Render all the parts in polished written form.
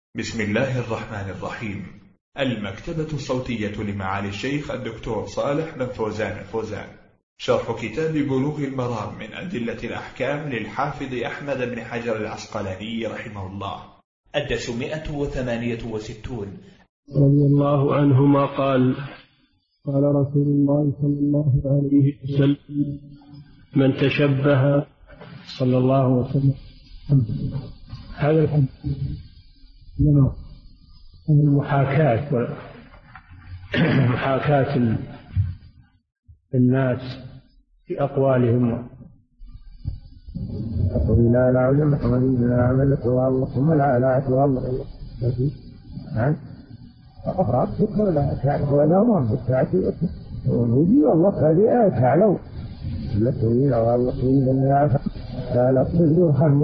بسم الله الرحمن الرحيم. المكتبة الصوتية لمعالي الشيخ الدكتور صالح بن فوزان الفوزان، شرح كتاب بلوغ المرام من أدلة الأحكام للحافظ أحمد بن حجر العسقلاني رحمه الله، الدرس 168. رضي الله عنهما قال: قال رسول الله صلى الله عليه وسلم: من تشبه صلى الله وسلم. هذا الحديث محاكاة الناس في أقوالهم. لا العلم ولا عملت والله لا والله أقرأ شكرا لا تعرف ولا ما بتعرف ونودي والله هذه تعلو لا تقول والله لا تصير هم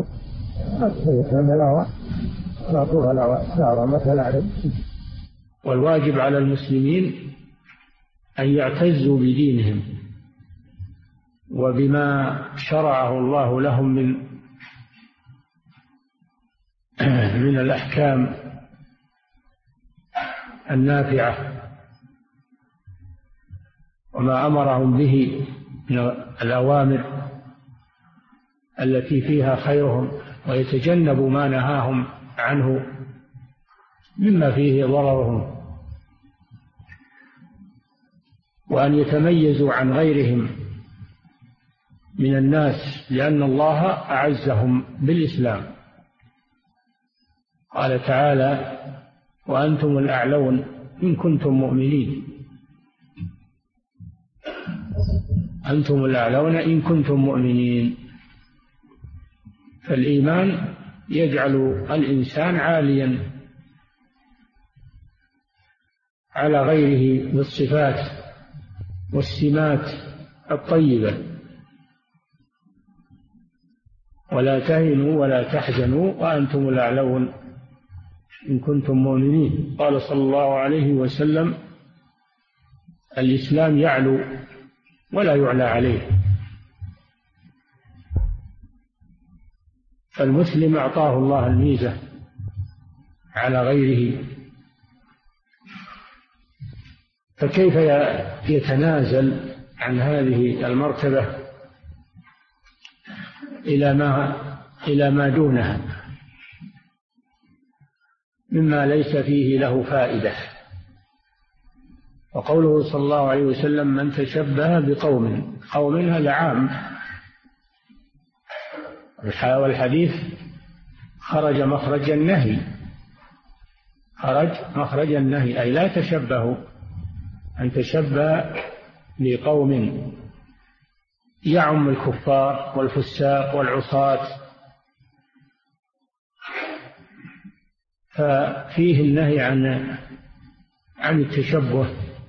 والواجب على المسلمين أن يعتزوا بدينهم وبما شرعه الله لهم من الأحكام النافعة وما أمرهم به من الأوامر التي فيها خيرهم، ويتجنبوا ما نهاهم عنه مما فيه ضررهم، وأن يتميزوا عن غيرهم من الناس، لأن الله أعزهم بالإسلام. قال تعالى: وأنتم الأعلون إن كنتم مؤمنين. أنتم الأعلون إن كنتم مؤمنين. فالإيمان يجعل الإنسان عاليا على غيره بالصفات والسمات الطيبة. ولا تهنوا ولا تحزنوا وأنتم الأعلون إن كنتم مؤمنين. قال صلى الله عليه وسلم: الإسلام يعلو ولا يعلى عليه. فالمسلم أعطاه الله الميزة على غيره، فكيف يتنازل عن هذه المرتبة إلى ما دونها مما ليس فيه له فائدة؟ وقوله صلى الله عليه وسلم: من تشبه بقوم. قوم هذا عام، والحديث خرج مخرج النهي، أي لا تشبهوا. أن تشبه بقوم يعم الكفار والفساق والعصاة، ففيه النهي عن التشبه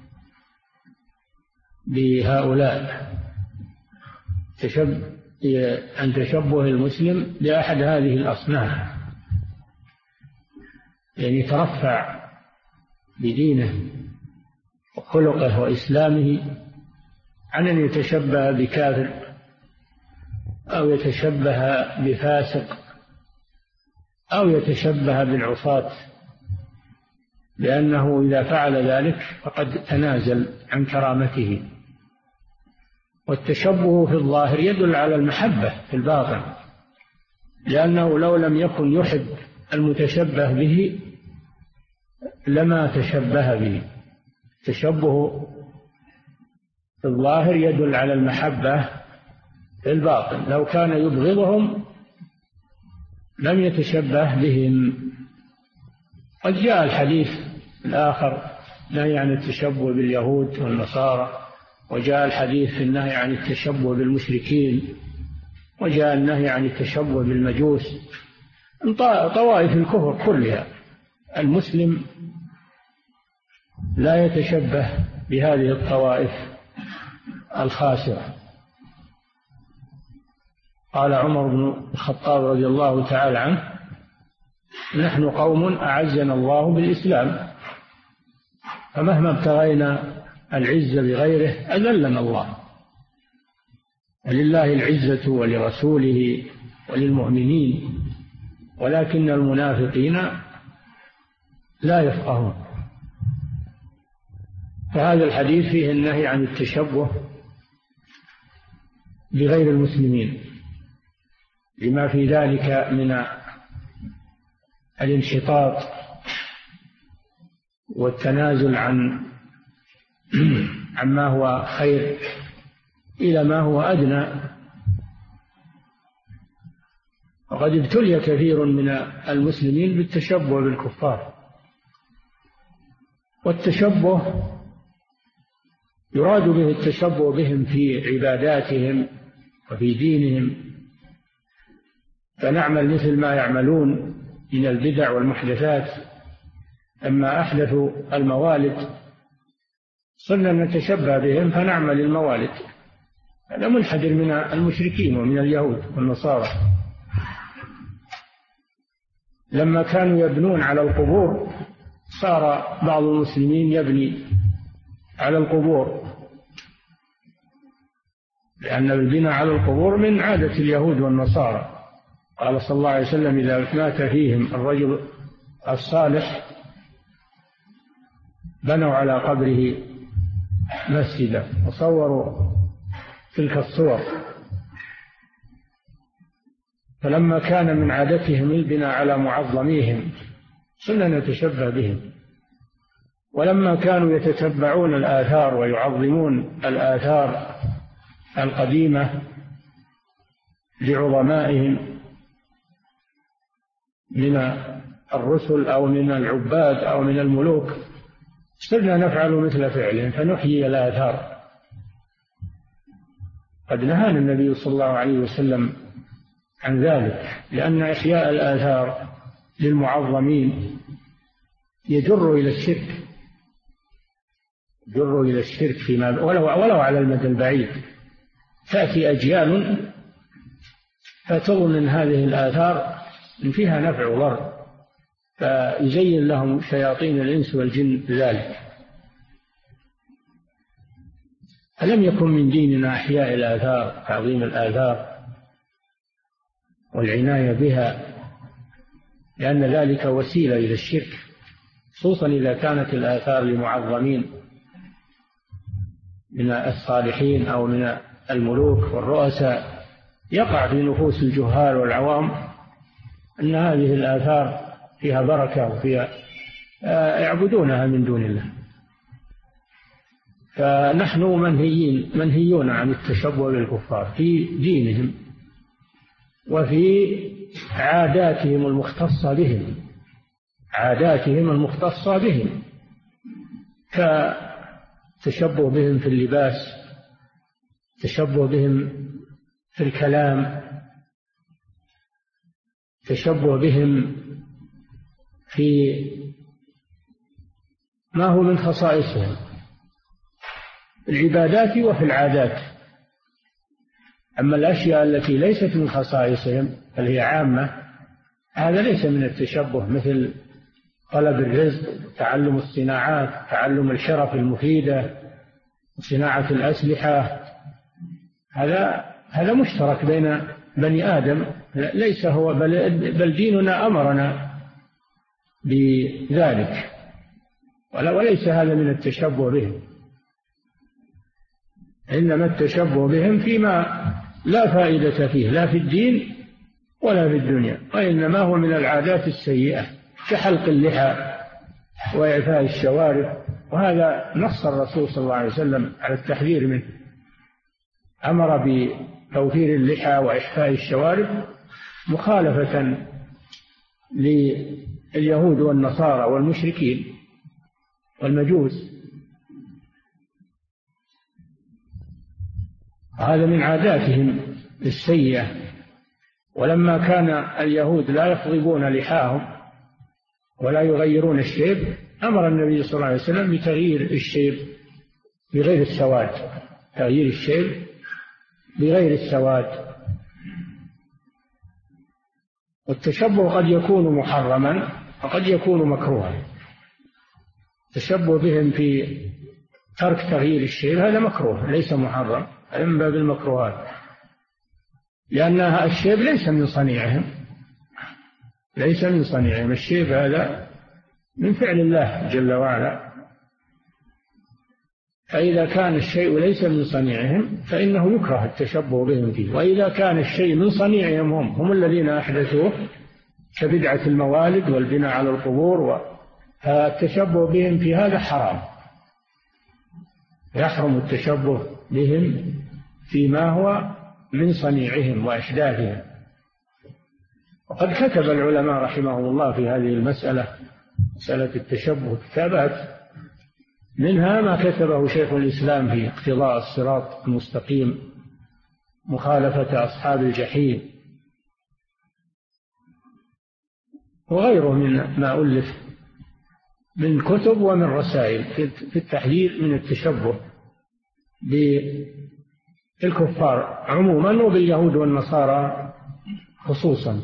بهؤلاء، عن تشبه المسلم بأحد هذه الأصناف، يعني يترفع بدينه وخلقه وإسلامه عن أن يتشبه بكافر أو يتشبه بفاسق أو يتشبه بالعصاة، لأنه إذا فعل ذلك فقد تنازل عن كرامته. والتشبه في الظاهر يدل على المحبة في الباطن، لأنه لو لم يكن يحب المتشبه به لما تشبه به. التشبه في الظاهر يدل على المحبة في الباطن، لو كان يبغضهم لم يتشبه بهم. قد جاء الحديث الآخر نهي عن التشبه باليهود والنصارى، وجاء الحديث في النهي عن التشبه بالمشركين، وجاء النهي عن التشبه بالمجوس، طوائف الكفر كلها. المسلم لا يتشبه بهذه الطوائف الخاسرة. قال عمر بن الخطاب رضي الله تعالى عنه: نحن قوم أعزنا الله بالإسلام، فمهما ابتغينا العزة بغيره أذلنا الله. ولله العزة ولرسوله وللمؤمنين ولكن المنافقين لا يفقهون. فهذا الحديث فيه النهي عن التشبه بغير المسلمين لما في ذلك من الانحطاط والتنازل عما هو خير إلى ما هو أدنى. وقد ابتلي كثير من المسلمين بالتشبه بالكفار، والتشبه يراد به التشبه بهم في عباداتهم وفي دينهم، فنعمل مثل ما يعملون من البدع والمحدثات. لما أحدثوا الموالد صرنا نتشبه بهم فنعمل الموالد. هذا منحدر من المشركين ومن اليهود والنصارى. لما كانوا يبنون على القبور صار بعض المسلمين يبني على القبور، لأن البناء على القبور من عادة اليهود والنصارى. قال صلى الله عليه وسلم: إذا مات فيهم الرجل الصالح بنوا على قبره مسجدا وصوروا تلك الصور. فلما كان من عادتهم البناء على معظميهم صرنا نتشبه بهم. ولما كانوا يتتبعون الآثار ويعظمون الآثار القديمة لعظمائهم من الرسل أو من العباد أو من الملوك، صرنا نفعل مثل فعلهم فنحيي الآثار. قد نهانا النبي صلى الله عليه وسلم عن ذلك، لأن إحياء الآثار للمعظمين يجر إلى الشرك، يجر إلى الشرك فيما ولو على المدى البعيد. تأتي أجيال فتظن أن هذه الآثار فيها نفع وضر، فيزين لهم شياطين الإنس والجن ذلك. ألم يكن من ديننا إحياء الآثار، تعظيم الآثار والعناية بها، لأن ذلك وسيلة إلى الشرك، خصوصا إذا كانت الآثار لمعظمين من الصالحين أو من الملوك والرؤساء. يقع في نفوس الجهال والعوام أن هذه الآثار فيها بركة وفيها يعبدونها من دون الله. فنحن منهيون عن التشبه بالكفار في دينهم وفي عاداتهم المختصة بهم، عاداتهم المختصة بهم، كتشبه بهم في اللباس، تشبه بهم في الكلام، تشبه بهم في ما هو من خصائصهم، العبادات وفي العادات. أما الأشياء التي ليست من خصائصهم بل هي عامة، هذا ليس من التشبه، مثل طلب الرزق، تعلم الصناعات، تعلم الحرف المفيدة، صناعة الأسلحة. هذا مشترك بين بني آدم، ليس هو بل ديننا أمرنا بذلك، وليس هذا من التشبه بهم. إنما التشبه بهم فيما لا فائدة فيه، لا في الدين ولا في الدنيا، وإنما هو من العادات السيئة كحلق اللحى وإعفاء الشوارب. وهذا نص الرسول صلى الله عليه وسلم على التحذير منه، أمر بتوفير اللحى وإحفاء الشوارب مخالفة لليهود والنصارى والمشركين والمجوس. هذا من عاداتهم السيئة. ولما كان اليهود لا يخضبون لحاهم ولا يغيرون الشيب، أمر النبي صلى الله عليه وسلم بتغيير الشيب بغير السواد، تغيير الشيب بغير السواد. والتشبه قد يكون محرما وقد يكون مكروها. التشبه بهم في ترك تغيير الشيب هذا مكروه ليس محرم، هذا من باب المكروهات، لأن الشيب ليس من صنيعهم، ليس من صنيعهم. الشيب هذا من فعل الله جل وعلا. فإذا كان الشيء ليس من صنيعهم فإنه يكره التشبه بهم فيه، وإذا كان الشيء من صنيعهم هم الذين أحدثوه كبدعة الموالد والبناء على القبور، فالتشبه بهم في هذا حرام، يحرم التشبه بهم فيما هو من صنيعهم وإحداثهم. وقد كتب العلماء رحمهم الله في هذه المسألة، مسألة التشبه، كتابات، منها ما كتبه شيخ الإسلام في اقتضاء الصراط المستقيم، مخالفة أصحاب الجحيم، وغيره من ما ألف من كتب ومن رسائل في التحذير من التشبه بالكفار عموما وباليهود والنصارى خصوصا.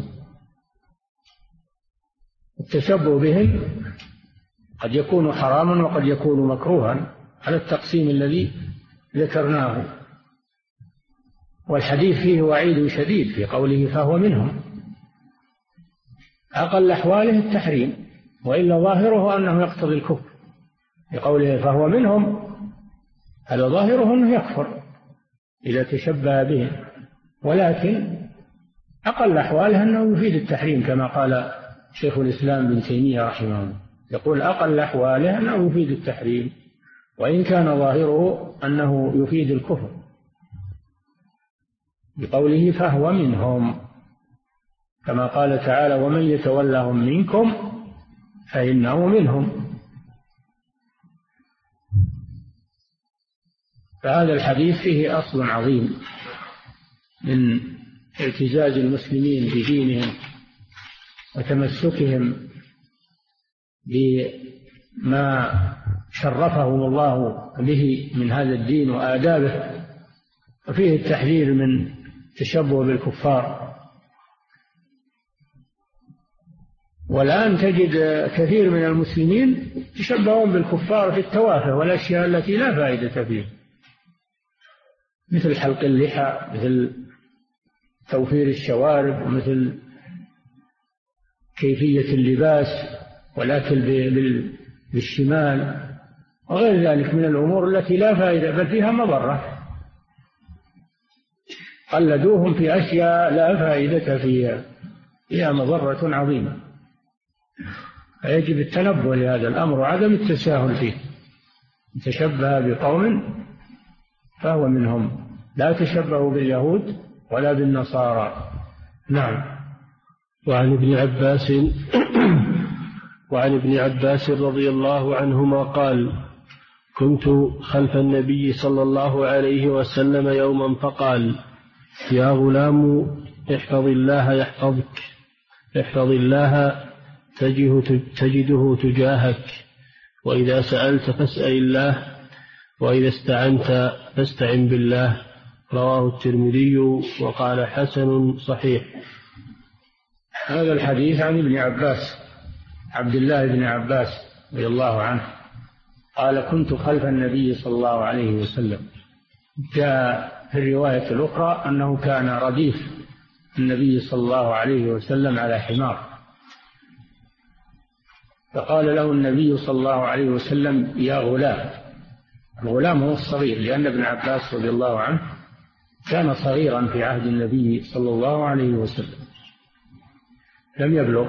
التشبه بهم قد يكون حراما وقد يكون مكروها على التقسيم الذي ذكرناه، والحديث فيه وعيد شديد في قوله فهو منهم، أقل أحواله التحريم، وإلا ظاهره أنه يقتضي الكفر. في قوله فهو منهم هذا ظاهره أنه يكفر إذا تشبه بهم، ولكن أقل أحواله أنه يفيد التحريم، كما قال شيخ الإسلام بن تيمية رحمه الله، يقول أقل أحواله أنه يفيد التحريم، وإن كان ظاهره أنه يفيد الكفر، بقوله فهو منهم، كما قال تعالى ومن يتولهم منكم فإنه منهم. فهذا الحديث فيه أصل عظيم من اعتزاز المسلمين بدينهم وتمسكهم بما شرفهم الله به من هذا الدين وآدابه، وفيه التحذير من التشبه بالكفار. والآن تجد كثير من المسلمين يتشبهون بالكفار في التوافه والأشياء التي لا فائدة فيها، مثل حلق اللحى، مثل توفير الشوارب، ومثل كيفية اللباس والأكل بالشمال، وغير ذلك من الأمور التي لا فائدة بل فيها مضرة. قلدوهم في أشياء لا فائدة فيها مضرة عظيمة، فيجب التنبه لهذا الأمر وعدم التساهل فيه. تشبه بقوم فهو منهم، لا تشبهوا باليهود ولا بالنصارى. نعم. وعن ابن عباس رضي الله عنهما قال كنت خلف النبي صلى الله عليه وسلم يوما فقال يا غلام احفظ الله يحفظك، احفظ الله تجده تجاهك، وإذا سألت فاسأل الله، وإذا استعنت فاستعن بالله. رواه الترمذي وقال حسن صحيح. هذا الحديث عن ابن عباس، عبد الله بن عباس رضي الله عنه قال كنت خلف النبي صلى الله عليه وسلم. جاء في الرواية الأخرى أنه كان رديف النبي صلى الله عليه وسلم على حمار، فقال له النبي صلى الله عليه وسلم يا غلام. الغلام هو الصغير، لأن ابن عباس رضي الله عنه كان صغيرا في عهد النبي صلى الله عليه وسلم، لم يبلغ.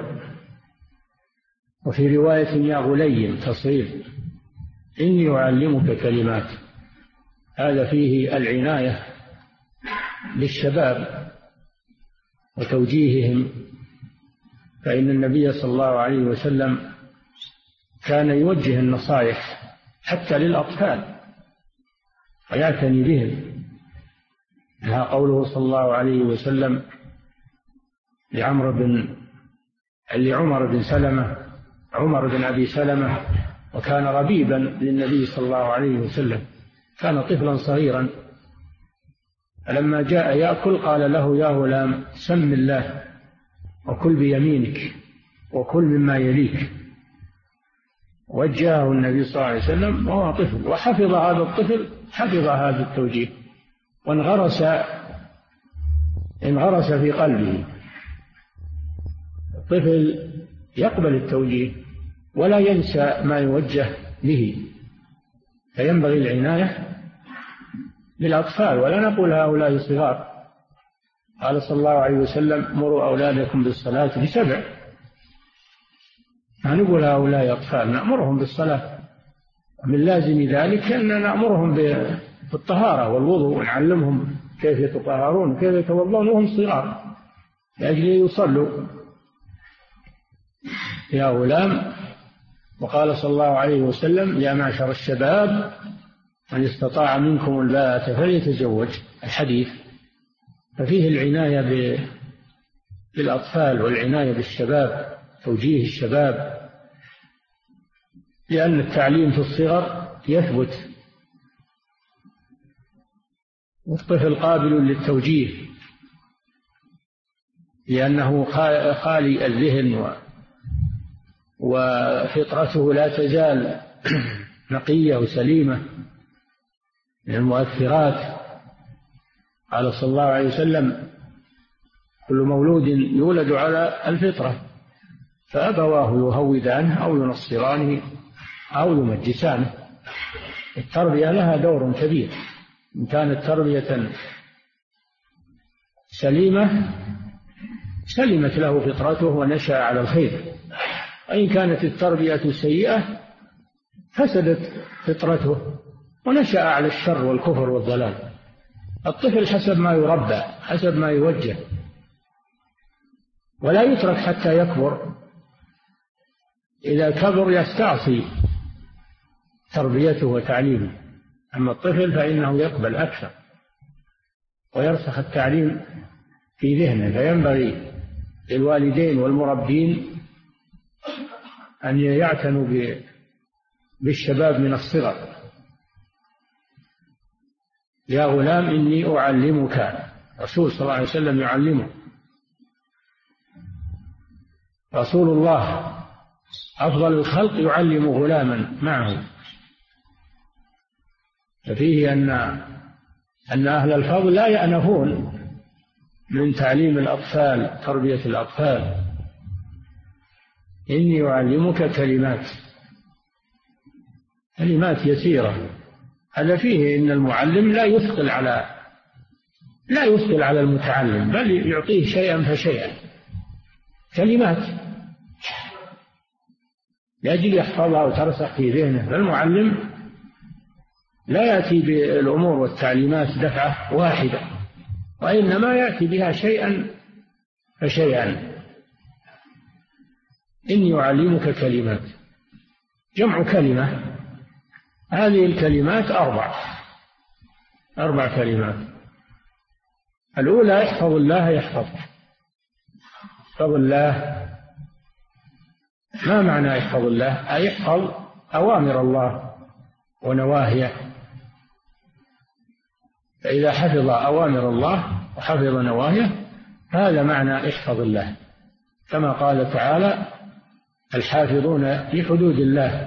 وفي رواية يا غلي تصغير، إني أعلمك كلمات. هذا فيه العناية بالشباب وتوجيههم، فإن النبي صلى الله عليه وسلم كان يوجه النصائح حتى للأطفال ويعتني بهم. لها قوله صلى الله عليه وسلم لعمر بن سلمة، عمر بن أبي سلمة، وكان ربيبا للنبي صلى الله عليه وسلم، كان طفلا صغيرا، فلما جاء يأكل قال له يا غلام سم الله وكل بيمينك وكل مما يليك. وجهه النبي صلى الله عليه وسلم وهو طفل، وحفظ هذا الطفل، حفظ هذا التوجيه وانغرس في قلبه. الطفل يقبل التوجيه ولا ينسى ما يوجه به، فينبغي العناية بالأطفال. ولا نقول هؤلاء صغار. قال صلى الله عليه وسلم مروا أولادكم بالصلاة ل7. ما نقول هؤلاء أطفال، نأمرهم بالصلاة. من لازم ذلك أن نأمرهم بالطهارة والوضوء، ونعلمهم كيف يتطهرون وكيف يتوضؤون وهم صغار لأجل يصلوا يا غلام. وقال صلى الله عليه وسلم يا معشر الشباب من استطاع منكم الباءة فليتزوج، الحديث. ففيه العناية بالأطفال والعناية بالشباب، توجيه الشباب، لأن التعليم في الصغر يثبت، والطفل قابل للتوجيه لأنه خالي الذهن وفطرته لا تزال نقية وسليمة من المؤثرات. قال صلى الله عليه وسلم كل مولود يولد على الفطرة فأبواه يهودانه أو ينصرانه أو يمجسانه. التربية لها دور كبير، إن كانت تربية سليمة سلمت له فطرته ونشأ على الخير، وإن كانت التربية سيئة فسدت فطرته ونشأ على الشر والكفر والضلال. الطفل حسب ما يربى، حسب ما يوجه، ولا يترك حتى يكبر. إذا كبر يستعصي تربيته وتعليمه. أما الطفل فإنه يقبل أكثر ويرسخ التعليم في ذهنه. فينبغي للوالدين والمربين أن يعتنوا بالشباب من الصغر. يا غلام إني أعلمك، رسول صلى الله عليه وسلم يعلمه. رسول الله أفضل الخلق يعلم غلاما معه. ففيه أن أهل الفضل لا يأنفون من تعليم الأطفال، تربية الأطفال. إني أعلمك كلمات يسيرة. هذا فيه إن المعلم لا يثقل على المتعلم، بل يعطيه شيئا فشيئا، كلمات لأجل يحفظها وترسخ في ذهنه. فالمعلم لا يأتي بالأمور والتعليمات دفعة واحدة، وإنما يأتي بها شيئا فشيئا. إني أعلمك كلمات، جمع كلمة. هذه الكلمات أربع كلمات. الأولى احفظ الله يحفظك. احفظ الله، ما معنى احفظ الله؟ أي احفظ أوامر الله ونواهيه. فإذا حفظ أوامر الله وحفظ نواهيه هذا معنى احفظ الله. كما قال تعالى الحافظون لحدود الله،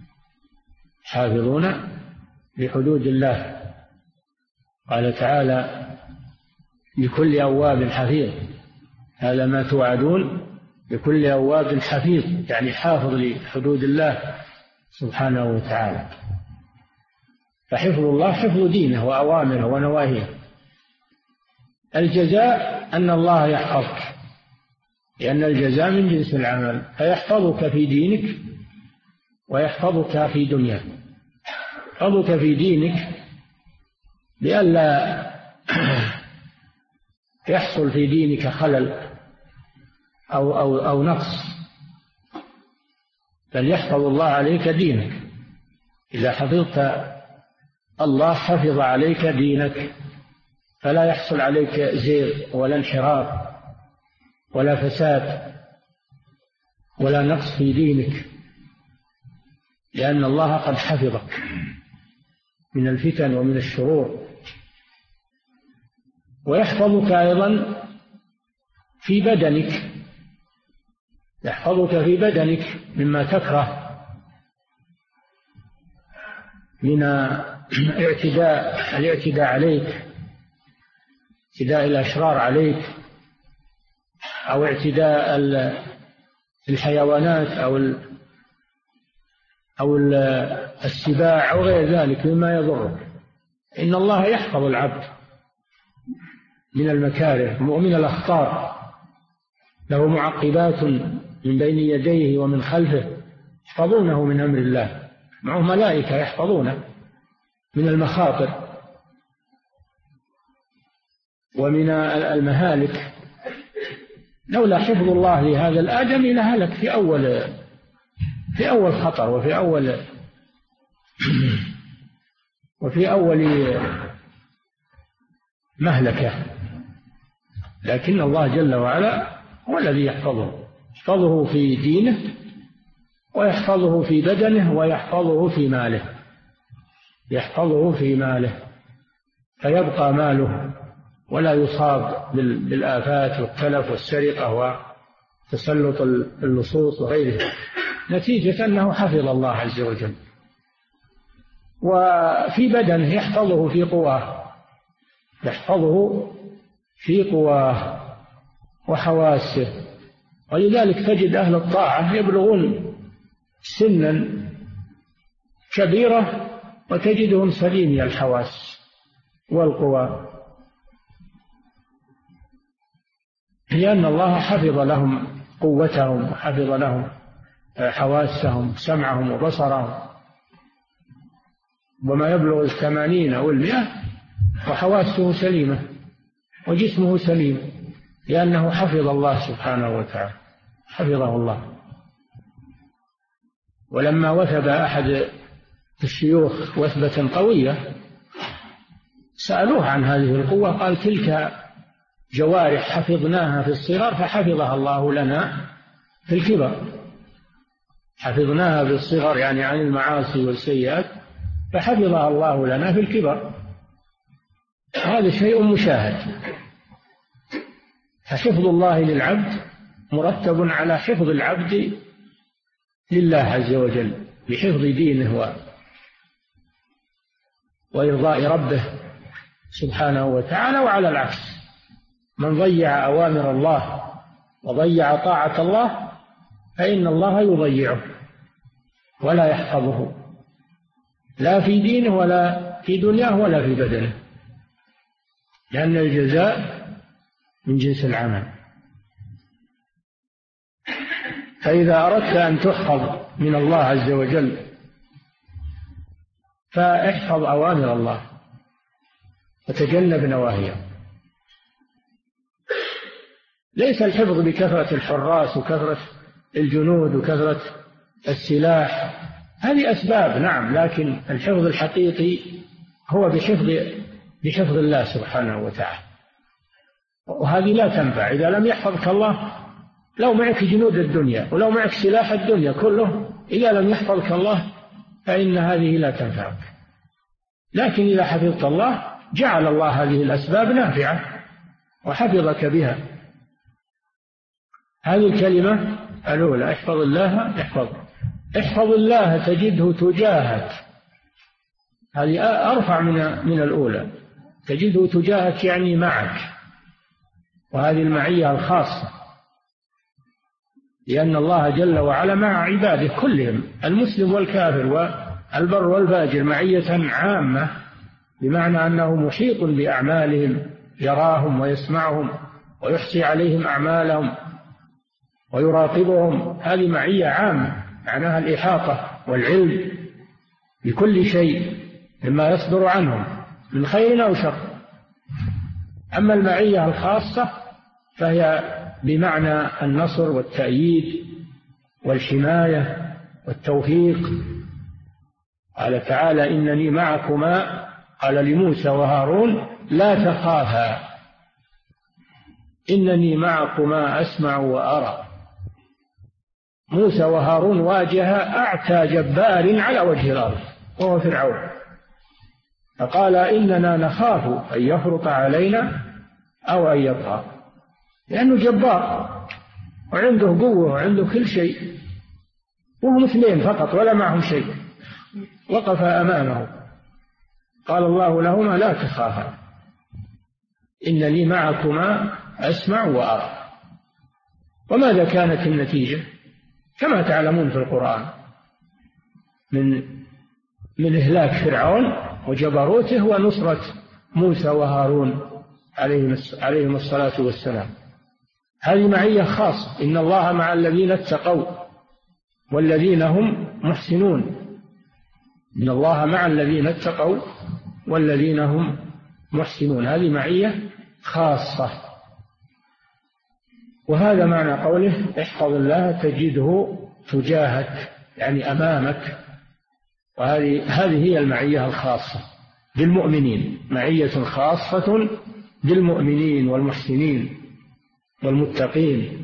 حافظون لحدود الله. قال تعالى لكل أواب حفيظ، هذا ما توعدون، لكل أواب حفيظ، يعني حافظ لحدود الله سبحانه وتعالى. فحفظ الله حفظ دينه وأوامره ونواهيه. الجزاء أن الله يحفظك، لأن الجزاء من جنس العمل، فيحفظك في دينك ويحفظك في دنياك. يحفظك في دينك لئلا يحصل في دينك خلل أو نقص، بل يحفظ الله عليك دينك. إذا حفظت الله حفظ عليك دينك، فلا يحصل عليك زيغ ولا انحراف ولا فساد ولا نقص في دينك، لأن الله قد حفظك من الفتن ومن الشرور. ويحفظك أيضا في بدنك، يحفظك في بدنك مما تكره من الاعتداء عليك، اعتداء الأشرار عليك، أو اعتداء الحيوانات أو السباع أو غير ذلك مما يضره. إن الله يحفظ العبد من المكاره ومن الأخطار، له معقبات من بين يديه ومن خلفه يحفظونه من أمر الله، معه ملائكة يحفظونه من المخاطر ومن المهالك. لولا حفظ الله لهذا الآدمي لهلك في أول خطر وفي أول مهلكة، لكن الله جل وعلا هو الذي يحفظه في دينه، ويحفظه في بدنه، ويحفظه في ماله فيبقى ماله ولا يصاب بالآفات والتلف والسرقة وتسلط اللصوص وغيره، نتيجة أنه حفظ الله عز وجل. وفي بدنه يحفظه في قواه وحواسه. ولذلك تجد أهل الطاعة يبلغون سنا كبيرة وتجدهم سليمي الحواس والقوى، لأن الله حفظ لهم قوتهم وحفظ لهم حواسهم، سمعهم وبصرهم، وما يبلغ 80 أو 100 وحواسه سليمة وجسمه سليم، لأنه حفظ الله سبحانه وتعالى، حفظه الله. ولما وثب أحد الشيوخ وثبة قوية سألوه عن هذه القوة، قال: تلك جوارح حفظناها في الصغر فحفظها الله لنا في الكبر. حفظناها في الصغر يعني عن المعاصي والسيئات، فحفظها الله لنا في الكبر. هذا شيء مشاهد. فحفظ الله للعبد مرتب على حفظ العبد لله عز وجل بحفظ دينه وإرضاء ربه سبحانه وتعالى. وعلى العكس، من ضيع أوامر الله وضيع طاعة الله فإن الله يضيعه ولا يحفظه، لا في دينه ولا في دنياه ولا في بدنه، لأن الجزاء من جنس العمل. فإذا أردت أن تحفظ من الله عز وجل فاحفظ أوامر الله وتجنب نواهيه. ليس الحفظ بكثرة الحراس وكثرة الجنود وكثرة السلاح، هذه أسباب نعم، لكن الحفظ الحقيقي هو بحفظ الله سبحانه وتعالى، وهذه لا تنفع إذا لم يحفظك الله. لو معك جنود الدنيا ولو معك سلاح الدنيا كله، إذا لم يحفظك الله فإن هذه لا تنفعك. لكن إذا حفظت الله جعل الله هذه الأسباب نافعة وحفظك بها. هذه الكلمة الأولى: احفظ الله يحفظك. احفظ الله تجده تجاهك، هذه أرفع من الأولى. تجده تجاهك يعني معك، وهذه المعية الخاصة، لأن الله جل وعلا مع عباده كلهم، المسلم والكافر والبر والفاجر، معية عامة، بمعنى أنه محيط بأعمالهم، يراهم ويسمعهم ويحصي عليهم أعمالهم ويراقبهم. هذه معية عامة معناها الإحاطة والعلم بكل شيء مما يصدر عنهم من خير أو شر. أما المعية الخاصة فهي بمعنى النصر والتأييد والحماية والتوفيق. قال تعالى: إنني معكما، قال لموسى وهارون: لا تخافا إنني معكما أسمع وأرى. موسى وهارون واجه أعتى جبار على وجه الأرض وهو فرعون، فقال: إننا نخاف أن يفرط علينا أو أن يطغى، لأنه جبار وعنده قوة وعنده كل شيء، وهم اثنين فقط ولا معهم شيء. وقف أمامه، قال الله لهما: لا تخافا إنني معكما أسمع وأرى. وماذا كانت النتيجة؟ كما تعلمون في القرآن: من إهلاك فرعون وجبروته ونصرة موسى وهارون عليهم الصلاة والسلام. هذه معية خاصة، إن الله مع الذين اتقوا والذين هم محسنون. إن الله مع الذين اتقوا والذين هم محسنون، هذه معية خاصة. وهذا معنى قوله احفظ الله تجده تجاهك، يعني أمامك. وهذه هي المعية الخاصة بالمؤمنين، معية خاصة بالمؤمنين والمحسنين والمتقين.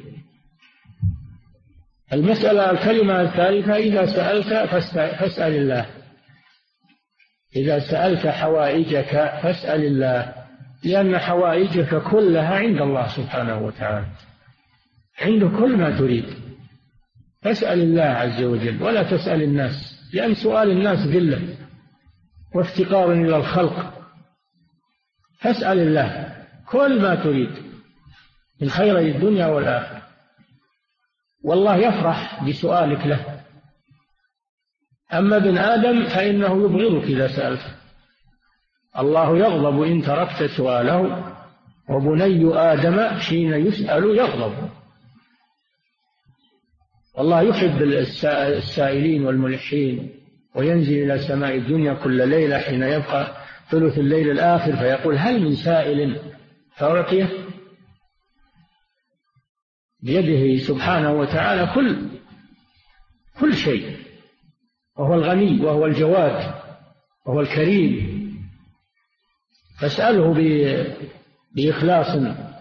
الكلمة الثالثة إذا سألت فاسأل الله. إذا سألت حوائجك فاسأل الله، لأن حوائجك كلها عند الله سبحانه وتعالى، عنده كل ما تريد. فاسأل الله عز وجل ولا تسأل الناس، لأن سؤال الناس ذلة وافتقار إلى الخلق. فاسأل الله كل ما تريد من خيري الدنيا والآخرة، والله يفرح بسؤالك له. أما ابن آدم فإنه يبغضك إذا سألته. الله يغضب إن تركت سؤاله، وبني آدم حين يسأل يغضب. والله يحب السائلين والملحين، وينزل إلى سماء الدنيا كل ليلة حين يبقى ثلث الليل الآخر فيقول هل من سائل فأعطيه. بيده سبحانه وتعالى كل شيء، وهو الغني وهو الجواد وهو الكريم. فاسأله بإخلاص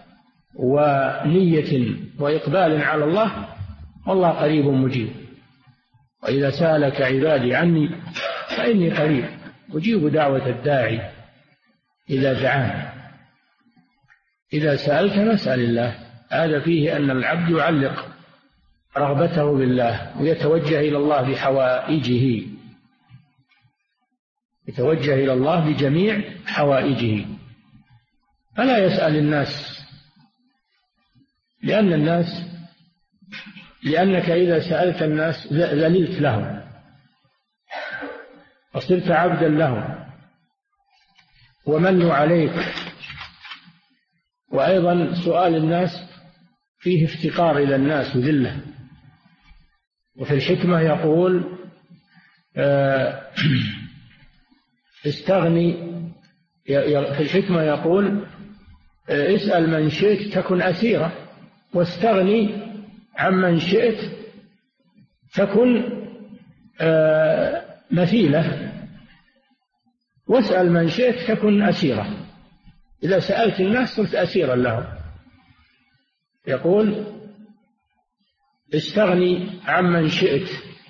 ونية وإقبال على الله، والله قريب مجيب. وإذا سألك عبادي عني فإني قريب أجيب دعوة الداعي إذا دعاني. إذا سألت فاسأل الله. هذا فيه أن العبد يعلق رغبته بالله ويتوجه إلى الله بحوائجه، يتوجه إلى الله بجميع حوائجه، فلا يسأل الناس، لأنك إذا سألت الناس ذللت لهم وصرت عبدا لهم ومنوا عليك. وأيضا سؤال الناس فيه افتقار إلى الناس وذلة. وفي الحكمة يقول استغني، في الحكمة يقول اسأل من شئت تكن أسيرة، واستغني عمن شئت تكن مثيلة، واسأل من شئت تكن أسيرة. إذا سألت الناس صرت أسيرا لهم. يقول استغني عمن شئت،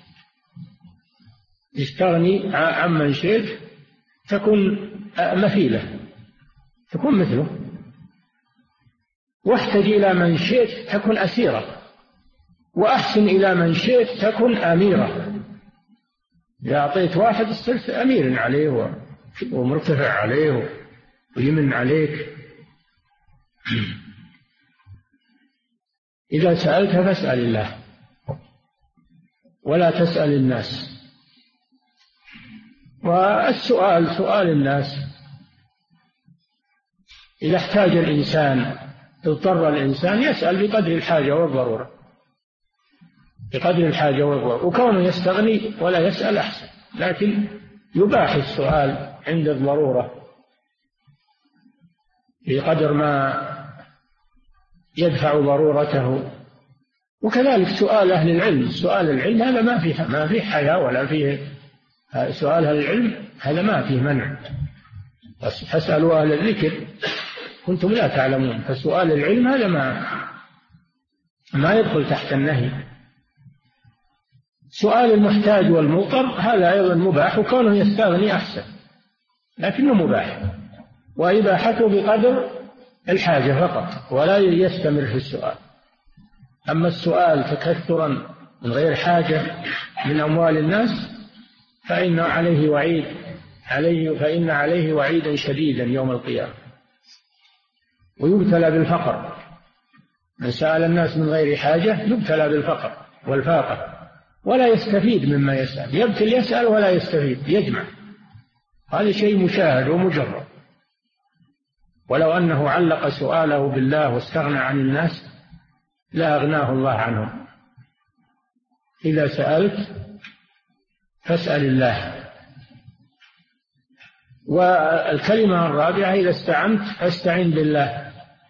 استغني عمن شئت تكن مثيلة، تكن مثله. واحتج إلى من شئت تكن أسيرة، وأحسن إلى من شئت تكن أميرة. إذا أعطيت واحد صرت أمير عليه ومرتفع عليه ويمن عليك. إذا سألت فاسأل الله ولا تسأل الناس. والسؤال سؤال الناس إذا احتاج الإنسان، اضطر الإنسان يسأل بقدر الحاجة والضرورة، بقدر الحاجة والضرورة. وكونه يستغني ولا يسأل أحسن، لكن يباح السؤال عند الضرورة بقدر ما يدفع ضرورته. وكذلك سؤال أهل العلم، سؤال العلم هذا ما فيه حياة ولا فيه، سؤال أهل العلم هذا ما فيه منع. فاسألوا أهل الذكر كنتم لا تعلمون. فسؤال العلم هذا ما يدخل تحت النهي. سؤال المحتاج والمضطر هذا أيضا مباح، وكونه يستغني أحسن، لكنه مباح، وإباحته بقدر الحاجة فقط، ولا يستمر في السؤال. أما السؤال تكثرا من غير حاجة من أموال الناس فإن عليه وعيدا شديدا يوم القيامة، ويبتلى بالفقر. من سأل الناس من غير حاجة يبتلى بالفقر والفاقة ولا يستفيد مما يسأل، يبتل يسأل ولا يستفيد، يجمع. هذا شيء مشاهد ومجرب. ولو أنه علق سؤاله بالله واستغنى عن الناس لا أغناه الله عنهم. إذا سألت فاسأل الله. والكلمة الرابعة: إذا استعنت فاستعن بالله.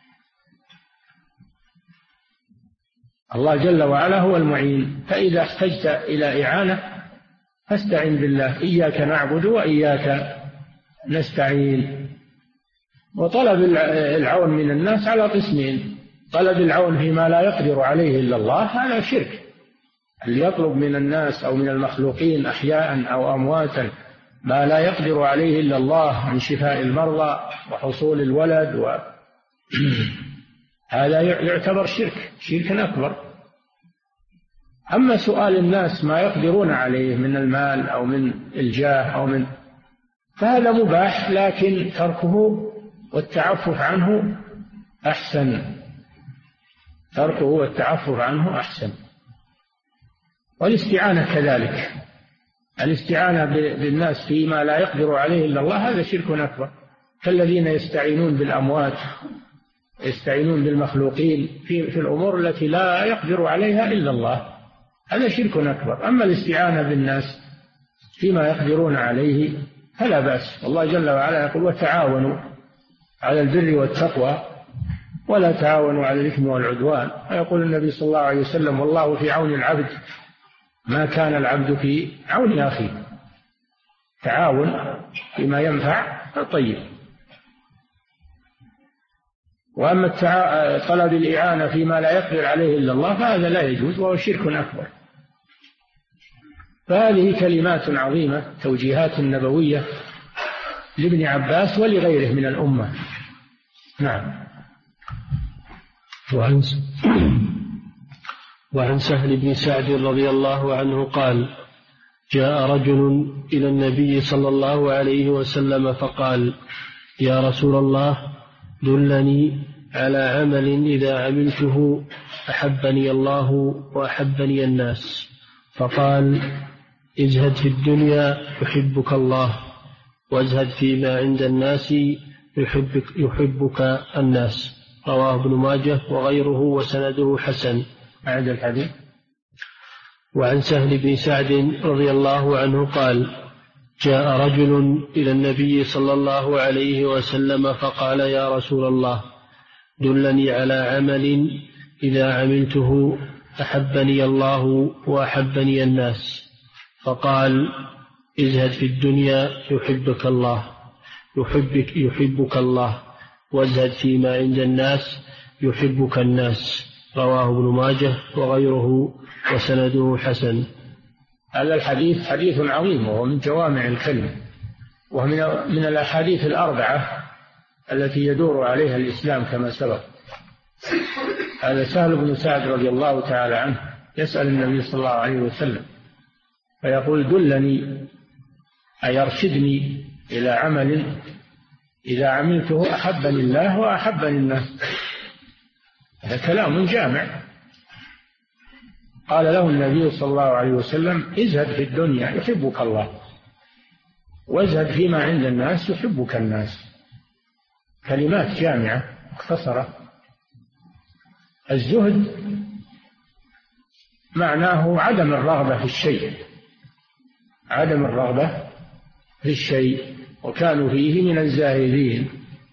الله جل وعلا هو المعين، فإذا احتجت إلى إعانة فاستعن بالله. إياك نعبد وإياك نستعين. وطلب العون من الناس على قسمين: طلب العون فيما لا يقدر عليه إلا الله، هذا شرك. اللي يطلب من الناس أو من المخلوقين أحياء أو أمواتا ما لا يقدر عليه إلا الله من شفاء المرضى وحصول الولد هذا يعتبر شرك أكبر. أما سؤال الناس ما يقدرون عليه من المال أو من الجاه فهذا مباح، لكن تركه والتعفف عنه أحسن. تركه والتعفف عنه أحسن. والاستعانة كذلك. الاستعانة بالناس فيما لا يقدر عليه إلا الله هذا شرك أكبر، كالذين يستعينون بالأموات، يستعينون بالمخلوقين في الأمور التي لا يقدر عليها إلا الله، هذا شرك أكبر. أما الاستعانة بالناس فيما يقدرون عليه فلا بأس. والله جل وعلا يقول: وتعاونوا على البر والتقوى ولا تعاونوا على الإثم والعدوان. ويقول النبي صلى الله عليه وسلم: والله في عون العبد ما كان العبد في عون أخيه. تعاون فيما ينفع طيب. وأما طلب الإعانة فيما لا يقدر عليه إلا الله فهذا لا يجوز وهو شرك أكبر. فهذه كلمات عظيمة، توجيهات نبوية لابن عباس ولغيره من الأمة. نعم. وعن سهل بن سعد رضي الله عنه قال: جاء رجل إلى النبي صلى الله عليه وسلم فقال: يا رسول الله، دلني على عمل إذا عملته أحبني الله وأحبني الناس. فقال: ازهد في الدنيا يحبك الله، وازهد فيما عند الناس يحبك الناس. رواه ابن ماجه وغيره وسنده حسن. أعد الحديث. وعن سهل بن سعد رضي الله عنه قال: جاء رجل إلى النبي صلى الله عليه وسلم فقال: يا رسول الله، دلني على عمل إذا عملته أحبني الله وأحبني الناس. فقال: ازهد في الدنيا يحبك الله، وازهد فيما عند الناس يحبك الناس. رواه ابن ماجه وغيره وسنده حسن. هذا الحديث حديث عظيم، وهو من جوامع الكلم، وهو من الأحاديث الأربعة التي يدور عليها الإسلام كما سبق. هذا سهل بن سعد رضي الله تعالى عنه يسأل النبي صلى الله عليه وسلم فيقول: دلني، أي أرشدني إلى عمل إذا عملته أحبني الله وأحبني الناس. هذا كلام جامع. قال له النبي صلى الله عليه وسلم: ازهد في الدنيا يحبك الله، وازهد فيما عند الناس يحبك الناس. كلمات جامعة مختصرة. الزهد معناه عدم الرغبة في الشيء، عدم الرغبة في الشيء، وكانوا فيه من الزاهدين.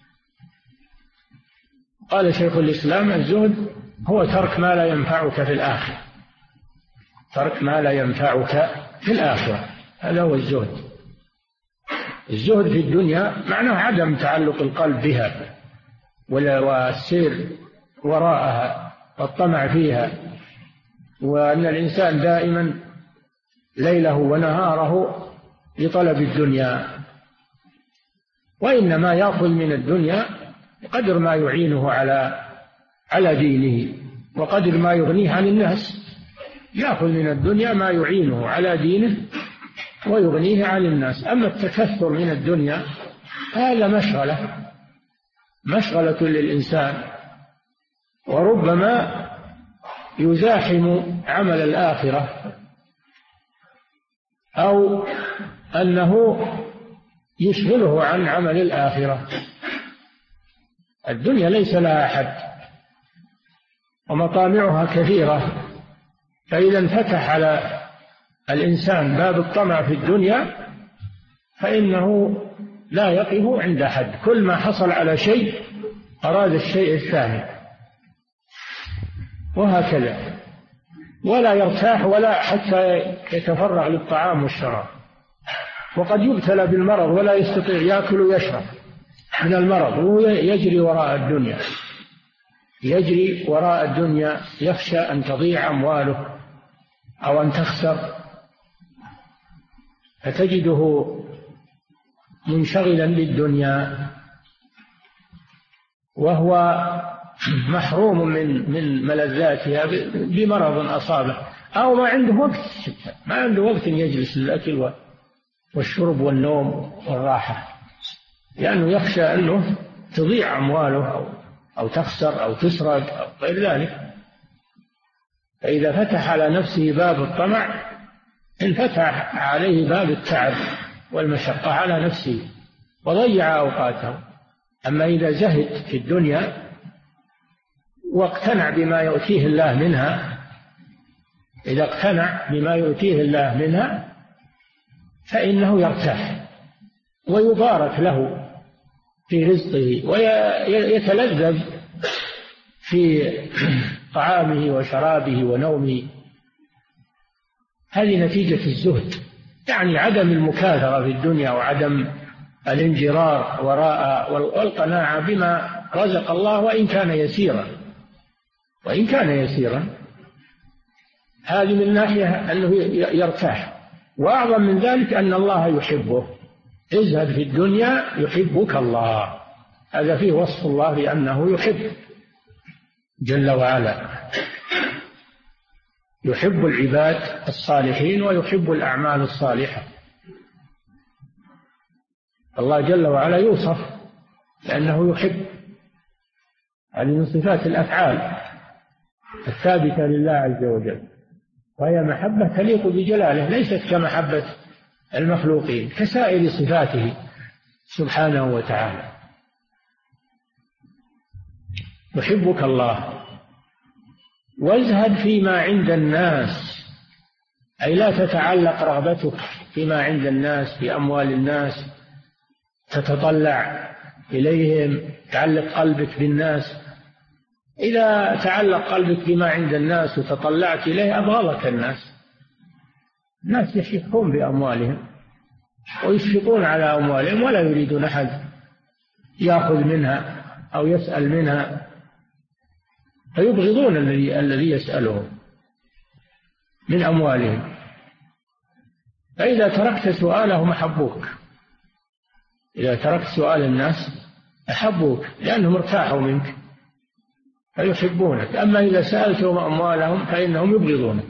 قال شيخ الإسلام: الزهد هو ترك ما لا ينفعك في الآخرة، ترك ما لا ينفعك في الآخرة، هذا هو الزهد. الزهد في الدنيا معناه عدم تعلق القلب بها والسير وراءها والطمع فيها، وأن الإنسان دائما ليله ونهاره لطلب الدنيا، وإنما يأخذ من الدنيا قدر ما يعينه على دينه وقدر ما يغنيه عن الناس. يأخذ من الدنيا ما يعينه على دينه ويغنيه عن الناس. أما التكثر من الدنيا هذا مشغلة للإنسان، وربما يزاحم عمل الآخرة أو أنه يشغله عن عمل الآخرة. الدنيا ليس لها حد ومطامعها كثيرة، فإذا انفتح على الإنسان باب الطمع في الدنيا فإنه لا يقف عند حد، كل ما حصل على شيء أراد الشيء الثاني، وهكذا، ولا يرتاح ولا حتى يتفرغ للطعام والشراب. وقد يبتلى بالمرض ولا يستطيع يأكل ويشرب من المرض، وهو يجري وراء الدنيا، يجري وراء الدنيا، يخشى أن تضيع أمواله أو أن تخسر، فتجده منشغلا بالدنيا وهو محروم من ملذاتها بمرض أصابه، أو ما عنده وقت، ما عنده وقت يجلس للأكل والشرب والنوم والراحة، لأنه يخشى أنه تضيع أمواله أو تخسر أو تسرق أو غير ذلك. فإذا فتح على نفسه باب الطمع انفتح عليه باب التعب والمشقة على نفسه وضيع أوقاته. أما إذا زهد في الدنيا واقتنع بما يؤتيه الله منها، إذا اقتنع بما يؤتيه الله منها فإنه يرتاح ويبارك له في رزقه ويتلذذ في طعامه وشرابه ونومه. هذه نتيجة الزهد، يعني عدم المكاثرة في الدنيا وعدم الانجرار وراء والقناعة بما رزق الله وإن كان يسيرا. هذه من ناحية أنه يرتاح، وأعظم من ذلك أن الله يحبه. ازهد في الدنيا يحبك الله، هذا فيه وصف الله بأنه يحب جل وعلا، يحب العباد الصالحين ويحب الأعمال الصالحة. الله جل وعلا يوصف لأنه يحب، هذه من صفات الأفعال الثابتة لله عز وجل، وهي محبة تليق بجلاله، ليست كمحبة المخلوقين كسائر صفاته سبحانه وتعالى. يحبك الله. وازهد فيما عند الناس، أي لا تتعلق رغبتك فيما عند الناس، في أموال الناس، تتطلع إليهم، تعلق قلبك بالناس. إذا تعلق قلبك بما عند الناس وتطلعت إليه أبغضك الناس يشفقون بأموالهم ويشفقون على أموالهم ولا يريدون أحد يأخذ منها أو يسأل منها، فيبغضون الذي يسألهم من أموالهم. فإذا تركت سؤالهم أحبوك، إذا تركت سؤال الناس أحبوك لأنهم ارتاحوا منك فيحبونك. أما إذا سألتهم أموالهم فإنهم يبغضونك.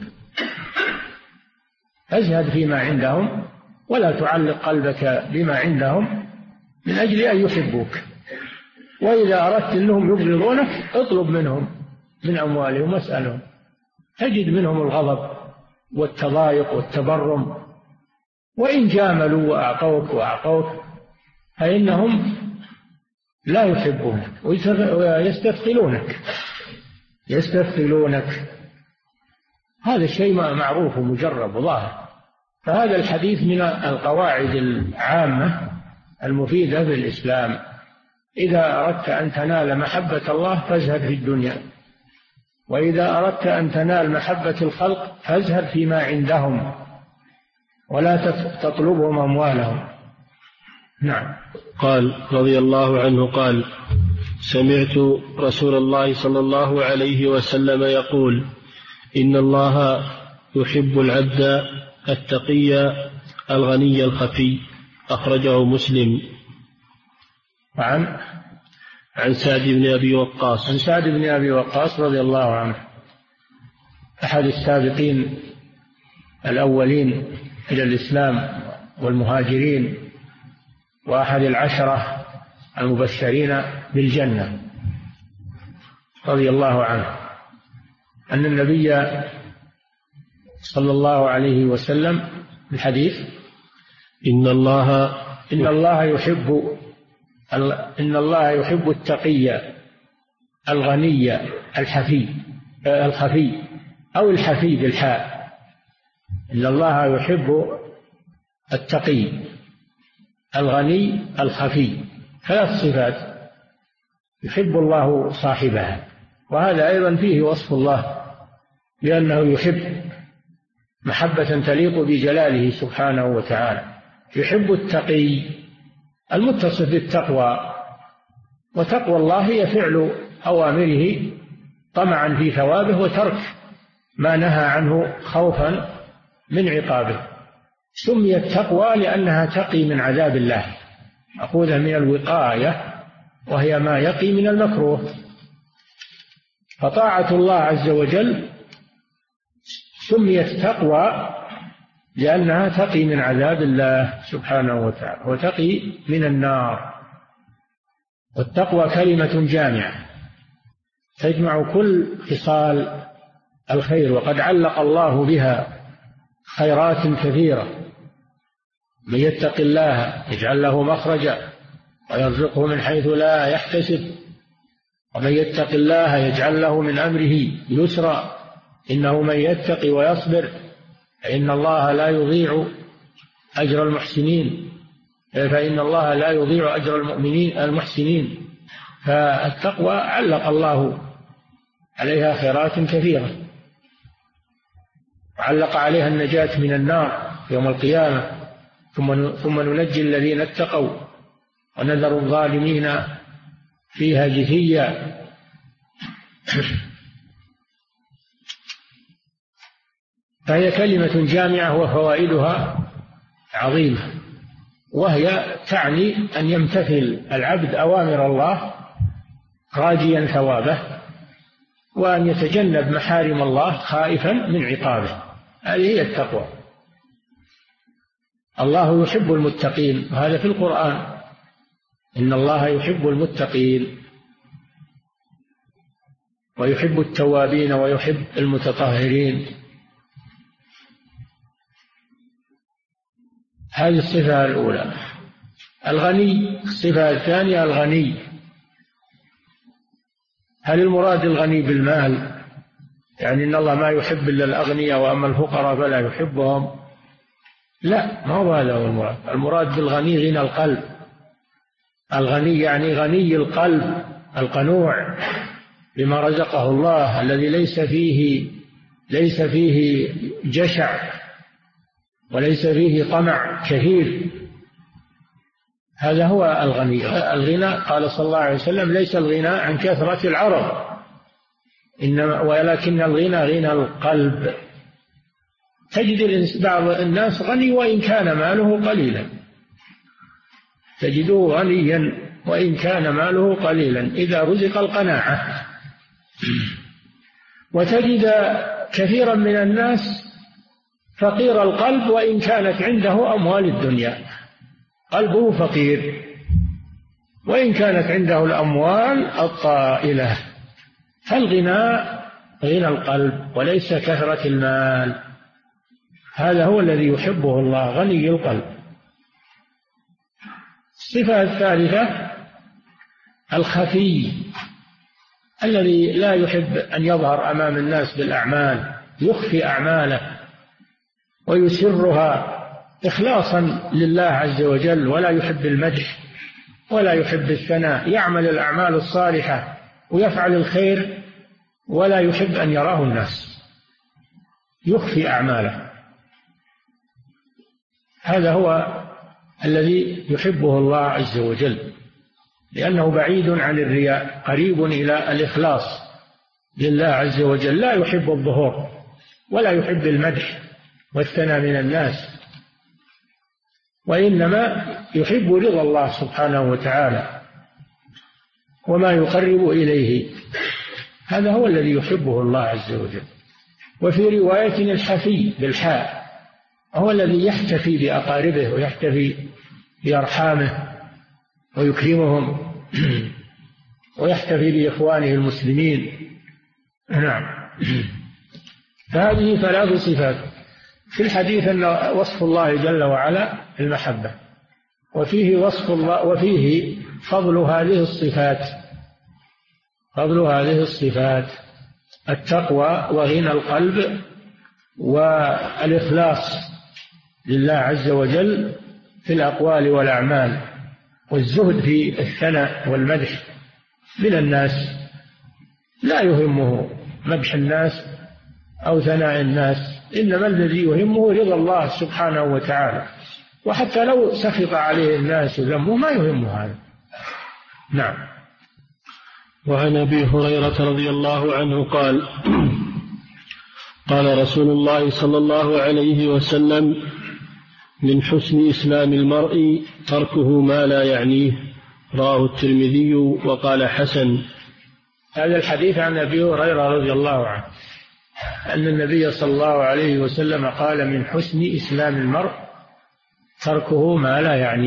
ازهد فيما عندهم ولا تعلق قلبك بما عندهم من أجل أن يحبوك. وإذا أردت أنهم يبغضونك اطلب منهم من أموالهم واسألهم، تجد منهم الغضب والتضايق والتبرم، وإن جاملوا وأعطوك فإنهم لا يحبونك ويستثقلونك. هذا الشيء معروف ومجرب وظاهر. فهذا الحديث من القواعد العامة المفيدة في الإسلام. إذا أردت أن تنال محبة الله فازهد في الدنيا، وإذا أردت أن تنال محبة الخلق فازهد فيما عندهم ولا تطلبهم أموالهم. نعم. قال رضي الله عنه قال: سمعت رسول الله صلى الله عليه وسلم يقول: إن الله يحب العبد التقي الغني الخفي. أخرجه مسلم. عن سعد بن أبي وقاص. عن سعد بن أبي وقاص رضي الله عنه، أحد السابقين الأولين إلى الإسلام والمهاجرين، وأحد العشرة المبشرين بالجنة، رضي الله عنه، أن النبي صلى الله عليه وسلم الحديث إن الله يحب التقي الغني الخفي أو الحفي بالحاء. إن الله يحب التقي الغني الخفي، 3 صفات يحب الله صاحبها، وهذا أيضا فيه وصف الله لأنه يحب محبة تليق بجلاله سبحانه وتعالى. يحب التقي المتصف بالتقوى، وتقوى الله هي فعل أوامره طمعا في ثوابه وترك ما نهى عنه خوفا من عقابه. سميت تقوى لأنها تقي من عذاب الله، مأخوذة من الوقاية وهي ما يقي من المكروه. فطاعة الله عز وجل سميت تقوى لأنها تقي من عذاب الله سبحانه وتعالى وتقي من النار. والتقوى كلمة جامعة تجمع كل خصال الخير، وقد علق الله بها خيرات كثيرة. من يتق الله يجعل له مخرجا ويرزقه من حيث لا يحتسب، ومن يتق الله يجعل له من أمره يسرا، إنه من يتق ويصبر فإن الله لا يضيع أجر المحسنين، فإن الله لا يضيع أجر المحسنين. فالتقوى علق الله عليها خيرات كثيرة، علق عليها النجاة من النار يوم القيامة، ثم ننجي الذين اتقوا ونذر الظالمين فيها جثيا. فهي كلمة جامعة وفوائدها عظيمة، وهي تعني أن يمتثل العبد أوامر الله راجيا ثوابه، وأن يتجنب محارم الله خائفا من عقابه. هذه هي التقوى. الله يحب المتقين، وهذا في القرآن، إن الله يحب المتقين ويحب التوابين ويحب المتطهرين. هذه الصفة الأولى. الغني، الصفة الثانية الغني. هل المراد الغني بالمال؟ يعني إن الله ما يحب إلا الأغنياء وأما الفقراء فلا يحبهم؟ لا، ما هو هذا هو المراد. المراد بالغني غنى القلب. الغني يعني غني القلب القنوع بما رزقه الله، الذي ليس فيه جشع وليس فيه طمع كثير. هذا هو الغني. الغنى قال صلى الله عليه وسلم ليس الغنى عن كثرة العرض، ولكن الغنى غنى القلب. تجد بعض الناس غني وإن كان ماله قليلا، تجده غنيا وإن كان ماله قليلا إذا رزق القناعة. وتجد كثيرا من الناس فقير القلب وإن كانت عنده أموال الدنيا، قلبه فقير وإن كانت عنده الأموال الطائلة. فالغنى غنى القلب وليس كثرة المال. هذا هو الذي يحبه الله، غني القلب. الصفة الثالثة الخفي، الذي لا يحب أن يظهر أمام الناس بالأعمال، يخفي أعماله ويسرها إخلاصا لله عز وجل، ولا يحب المدح ولا يحب الثناء. يعمل الأعمال الصالحة ويفعل الخير ولا يحب أن يراه الناس، يخفي أعماله. هذا هو الذي يحبه الله عز وجل، لأنه بعيد عن الرياء، قريب إلى الإخلاص لله عز وجل. لا يحب الظهور ولا يحب المدح والثناء من الناس، وإنما يحب رضا الله سبحانه وتعالى وما يقرب إليه. هذا هو الذي يحبه الله عز وجل. وفي رواية الحفي بالحاء، هو الذي يحتفي بأقاربه ويحتفي بأرحامه ويكرمهم ويحتفي بإخوانه المسلمين. نعم. فهذه 3 صفات. في الحديث أن وصف الله جل وعلا المحبة، وفيه وصف الله، وفيه فضل هذه الصفات التقوى وغنى القلب والإخلاص لله عز وجل في الأقوال والأعمال، والزهد في الثناء والمدح من الناس، لا يهمه مدح الناس أو ثناء الناس، إنما الذي يهمه رضا الله سبحانه وتعالى، وحتى لو سخط عليه الناس وذمه ما يهمه هذا. نعم. وعن أبي هريرة رضي الله عنه قال قال رسول الله صلى الله عليه وسلم: من حسن إسلام المرء تركه ما لا يعنيه، رواه الترمذي وقال حسن. هذا الحديث عن أبي هريرة رضي الله عنه أن النبي صلى الله عليه وسلم قال: من حسن إسلام المرء تركه ما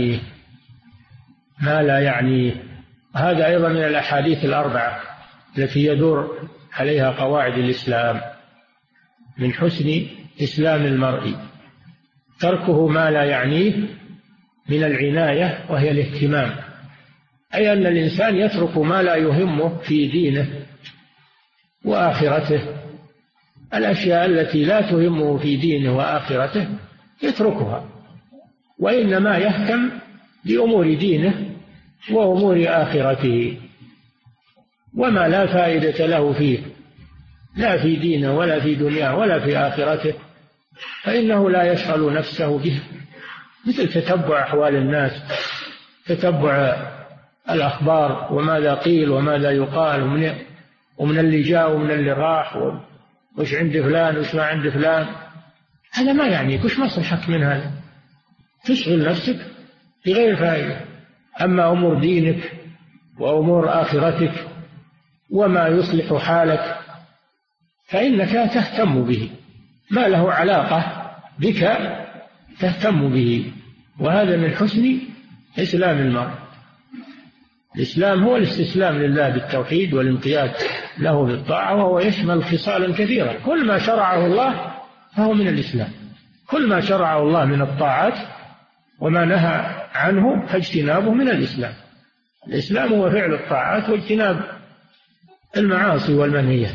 لا يعنيه. هذا أيضا من الأحاديث الأربعة التي يدور عليها قواعد الإسلام. من حسن إسلام المرء تركه ما لا يعنيه، من العناية وهي الاهتمام، أي أن الإنسان يترك ما لا يهمه في دينه وآخرته. الأشياء التي لا تهمه في دينه وآخرته يتركها، وإنما يهتم بأمور دينه وأمور آخرته، وما لا فائدة له فيه لا في دينه ولا في دنياه ولا في آخرته فإنه لا يشغل نفسه به، مثل تتبع أحوال الناس، تتبع الأخبار وماذا قيل وماذا يقال ومن اللي جاء ومن اللي راح وش عند فلان وش ما عند فلان. هذا ما يعنيك، وش مصلحك من هذا؟ تشغل نفسك بغير فائدة. أما أمور دينك وأمور آخرتك وما يصلح حالك فإنك تهتم به، ما له علاقة بك تهتم به، وهذا من حسن إسلام المرء. الإسلام هو الاستسلام لله بالتوحيد والانقياد له بالطاعة، وهو يشمل خصالا كثيرة. كل ما شرعه الله فهو من الإسلام، كل ما شرعه الله من الطاعات وما نهى عنه فاجتنابه من الإسلام. الإسلام هو فعل الطاعات واجتناب المعاصي والمنهيات.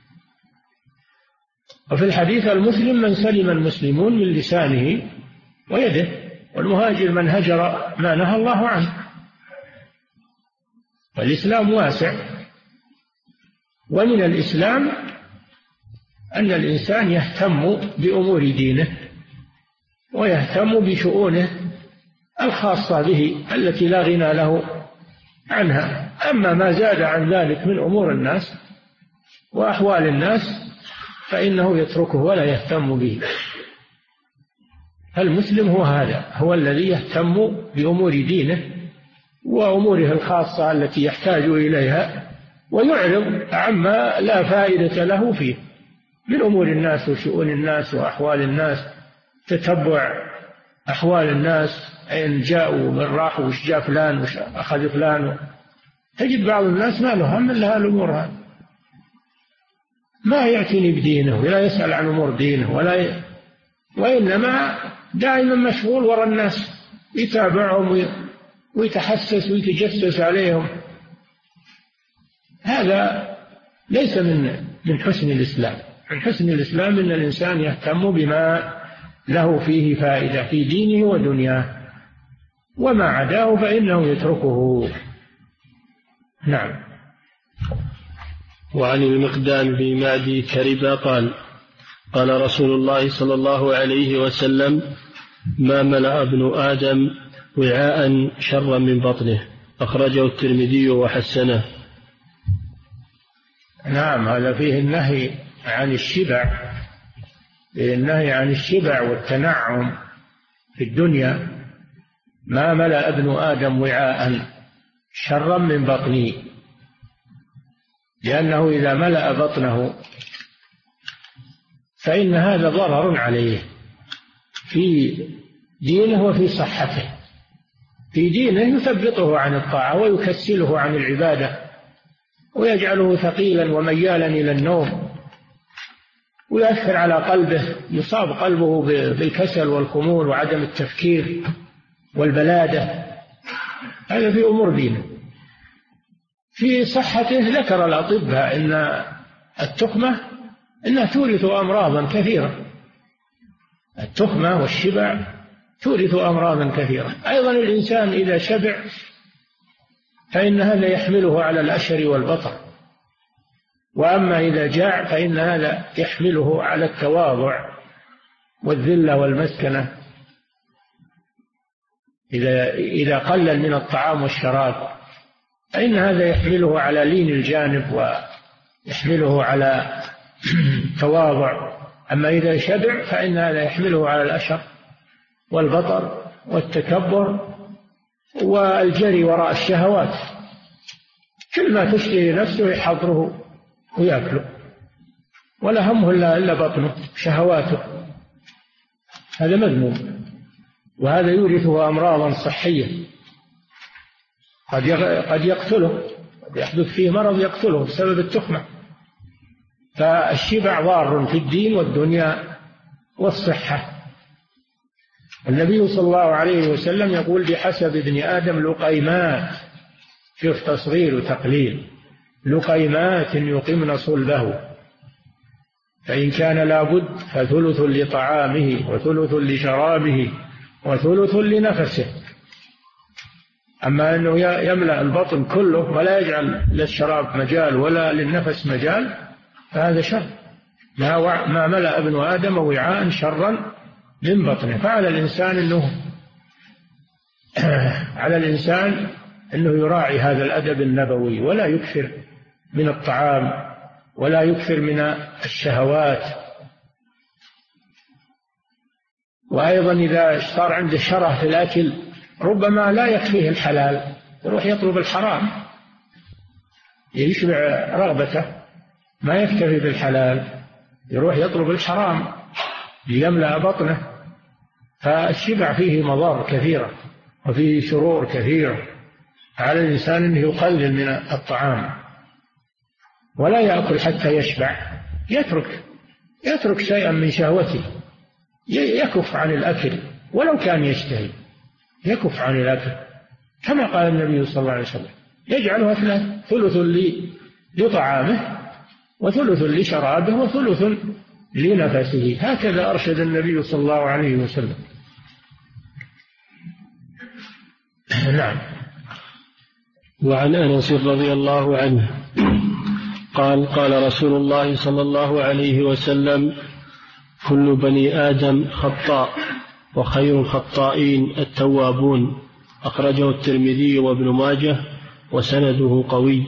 وفي الحديث: المسلم من سلم المسلمون من لسانه ويده، والمهاجر من هجر ما نهى الله عنه. والإسلام واسع، ومن الإسلام أن الإنسان يهتم بأمور دينه ويهتم بشؤونه الخاصة به التي لا غنى له عنها. أما ما زاد عن ذلك من أمور الناس وأحوال الناس فإنه يتركه ولا يهتم به. المسلم هو هذا، هو الذي يهتم بأمور دينه وأموره الخاصة التي يحتاج إليها، ويعرض عما لا فائدة له فيه من أمور الناس وشؤون الناس وأحوال الناس. تتبع أحوال الناس، أين جاءوا من راحوا وش جاء فلان وش أخذ فلان. تجد بعض الناس ما له هم إلا الأمور هذه، ما يعتني بدينه ولا يسأل عن أمور دينه وإنما دائما مشغول وراء الناس، يتابعهم ويتحسس ويتجسس عليهم. هذا ليس من حسن الإسلام. من حسن الإسلام أن الإنسان يهتم بما له فيه فائدة في دينه ودنياه، وما عداه فإنه يتركه. نعم. وعن المقدام بن معدي كربا قال: قال رسول الله صلى الله عليه وسلم: ما ملأ ابن آدم وعاء شرا من بطنه، أخرجه الترمذي وحسنه. نعم، هذا فيه النهي عن الشبع، النهي عن الشبع والتنعم في الدنيا. ما ملأ ابن آدم وعاء شرا من بطنه، لأنه إذا ملأ بطنه فإن هذا ضرر عليه في دينه وفي صحته. في دينه يثبطه عن الطاعة ويكسله عن العبادة ويجعله ثقيلا وميالا إلى النوم، ويؤثر على قلبه، يصاب قلبه بالكسل والخمول وعدم التفكير والبلادة. هذا في أمور دينه. في صحته ذكر الأطباء أن التخمة إنها تورث أمراضا كثيرة، التخمة والشبع تورث أمراضا كثيرة. أيضا الإنسان إذا شبع فإن هذا يحمله على الأشر والبطر، وأما إذا جاع فإن هذا يحمله على التواضع والذلة والمسكنة. إذا قلل من الطعام والشراب فإن هذا يحمله على لين الجانب ويحمله على التواضع. أما إذا شبع فإن هذا يحمله على الأشر والبطر والتكبر والجري وراء الشهوات. كل ما تشتهي نفسه يحضره ويأكله، ولا همه إلا بطنه شهواته. هذا مذموم، وهذا يورثه أمراضا صحية قد يقتله، قد يحدث فيه مرض يقتله بسبب التخمة. فالشبع ضار في الدين والدنيا والصحة. النبي صلى الله عليه وسلم يقول: بحسب ابن آدم لقيمات، شوف تصغير وتقليل، لقيمات يقمن صلبه، فإن كان لابد فثلث لطعامه وثلث لشرابه وثلث لنفسه. أما أنه يملأ البطن كله ولا يجعل للشراب مجال ولا للنفس مجال فهذا شر. ما ملأ ابن آدم وعاء شرا من بطنه. فعلى الإنسان أنه يراعي هذا الأدب النبوي، ولا يكثر من الطعام ولا يكثر من الشهوات. وأيضا إذا صار عنده شره في الأكل ربما لا يكفيه الحلال، يروح يطلب الحرام يشبع رغبته، ما يكتفي بالحلال يروح يطلب الحرام ليملأ بطنه. فالشبع فيه مضار كثيرة وفيه شرور كثيرة. على الإنسان أنه يقلل من الطعام ولا يأكل حتى يشبع، يترك شيئا من شهوته، يكف عن الأكل ولو كان يشتهي، يكف عن الأكل كما قال النبي صلى الله عليه وسلم: يجعلها ثلث لطعامه وثلث لشرابه وثلث لنفسه. هكذا أرشد النبي صلى الله عليه وسلم. نعم. وعن أنس رضي الله عنه قال: قال رسول الله صلى الله عليه وسلم: كل بني آدم خطاء وخير الخطائين التوابون. أخرجه الترمذي وابن ماجه وسنده قوي.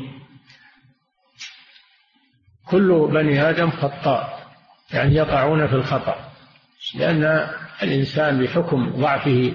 كل بني آدم خطاء، يعني يقعون في الخطأ، لأن الإنسان بحكم ضعفه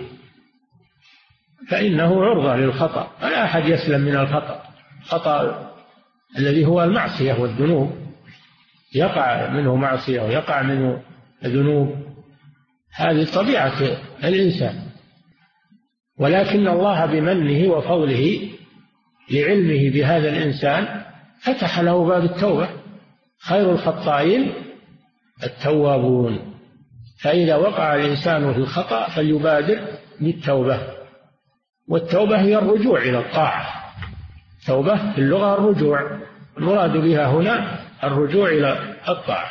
فإنه عرضة للخطأ، ولا أحد يسلم من الخطأ الذي هو المعصية والذنوب. يقع منه معصية ويقع منه ذنوب، هذه طبيعة الإنسان. ولكن الله بمنه وفضله لعلمه بهذا الإنسان فتح له باب التوبة. خير الخطائين التوابون. فإذا وقع الإنسان في الخطأ فليبادر بالتوبة، والتوبة هي الرجوع إلى الطاعة. توبة في اللغة الرجوع، المراد بها هنا الرجوع إلى الطاعة.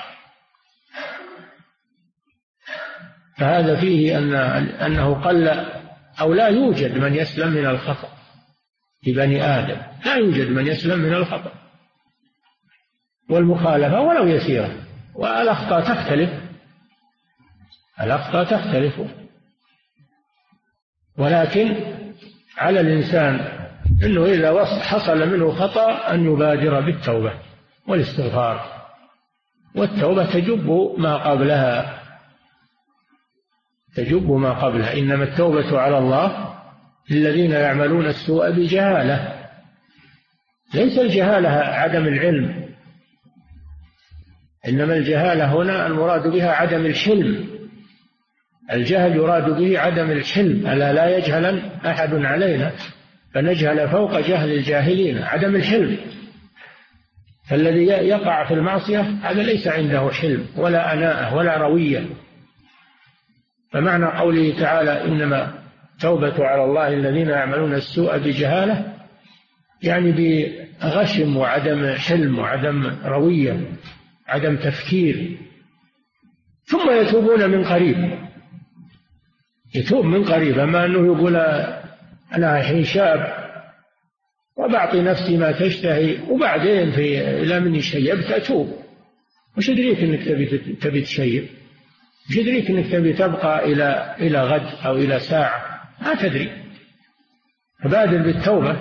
فهذا فيه أنه قل أو لا يوجد من يسلم من الخطأ في بني آدم، لا يوجد من يسلم من الخطأ والمخالفة ولو يسيرة. والأخطاء تختلف، ولكن على الإنسان أنه إذا حصل منه خطأ أن يبادر بالتوبة والاستغفار، والتوبة تجب ما قبلها. إنما التوبة على الله للذين يعملون السوء بجهالة. ليس الجهالة عدم العلم، إنما الجهالة هنا المراد بها عدم الحلم. الجهل يراد به عدم الحلم، ألا لا يجهلن أحد علينا فنجهل فوق جهل الجاهلين. عدم الحلم، فالذي يقع في المعصية هذا ليس عنده حلم ولا أناءة ولا روية. فمعنى قوله تعالى إنما توبة على الله الذين يعملون السوء بجهالة يعني بغشم وعدم حلم وعدم روية، عدم تفكير، ثم يتوبون من قريب. يتوب من قريب، أما أنه يقول أنا الحين شاب وبعطي نفسي ما تشتهي وبعدين إلى من شيبت أتوب. وش يدريك أنك تبي تشيب؟ وش يدريك أنك تبي تبقى إلى غد أو إلى ساعة؟ ما تدري. فبادر بالتوبة.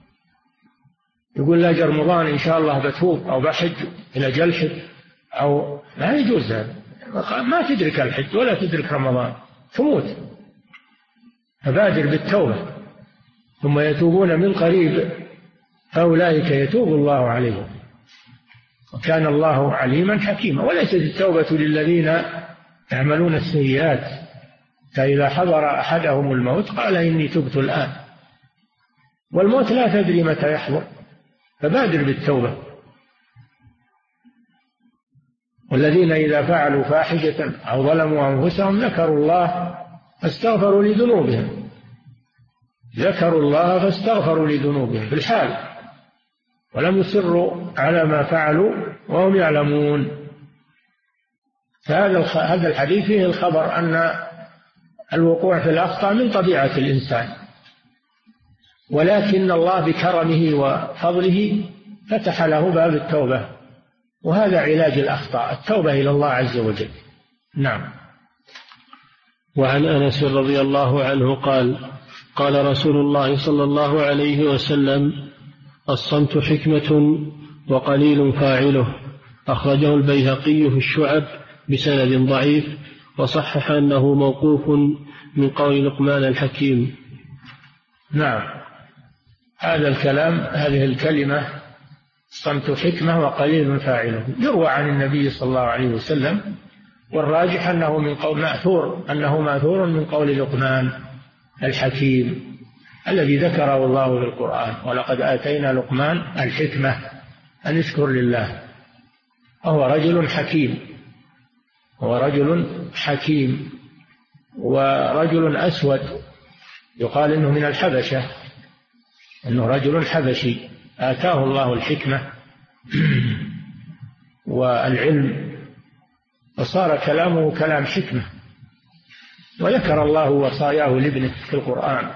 يقول لا رمضان إن شاء الله بتوب أو بحج إلى جلحج، أو لا يجوز هذا. ما تدرك الحج ولا تدرك رمضان، تموت. فبادر بالتوبة ثم يتوبون من قريب فأولئك يتوب الله عليهم وكان الله عليما حكيما. وليست التوبة للذين يعملون السيئات فإذا حضر أحدهم الموت قال إني تبت الآن، والموت لا تدري متى يحضر، فبادر بالتوبة. والذين إذا فعلوا فاحشة أو ظلموا أنفسهم ذكروا الله فاستغفروا لذنوبهم، ذكروا الله فاستغفروا لذنوبهم في الحال، ولم يصروا على ما فعلوا وهم يعلمون. فهذا الحديث فيه الخبر أن الوقوع في الأخطاء من طبيعة الإنسان، ولكن الله بكرمه وفضله فتح له باب التوبة، وهذا علاج الأخطاء، التوبة إلى الله عز وجل. نعم. وعن أنس رضي الله عنه قال قال رسول الله صلى الله عليه وسلم الصمت حكمة وقليل فاعله. أخرجه البيهقي في الشعب بسند ضعيف، وصحح أنه موقوف من قول لقمان الحكيم. نعم. هذا الكلام، هذه الكلمة الصمت حكمة وقليل فاعله يروى عن النبي صلى الله عليه وسلم، والراجح أنه من قول مأثور من قول لقمان الحكيم الذي ذكره الله في القرآن: ولقد آتينا لقمان الحكمة أن يشكر لله. وهو رجل حكيم، ورجل أسود يقال إنه من الحبشة، إنه رجل حبشي آتاه الله الحكمة والعلم وصار كلامه كلام حكمة، وذكر الله وصاياه لابنه في القرآن.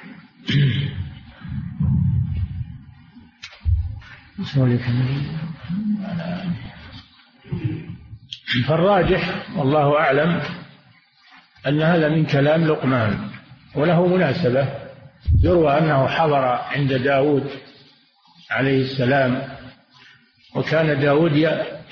فالراجح والله أعلم أن هذا من كلام لقمان، وله مناسبة. يروى أنه حضر عند داود عليه السلام، وكان داود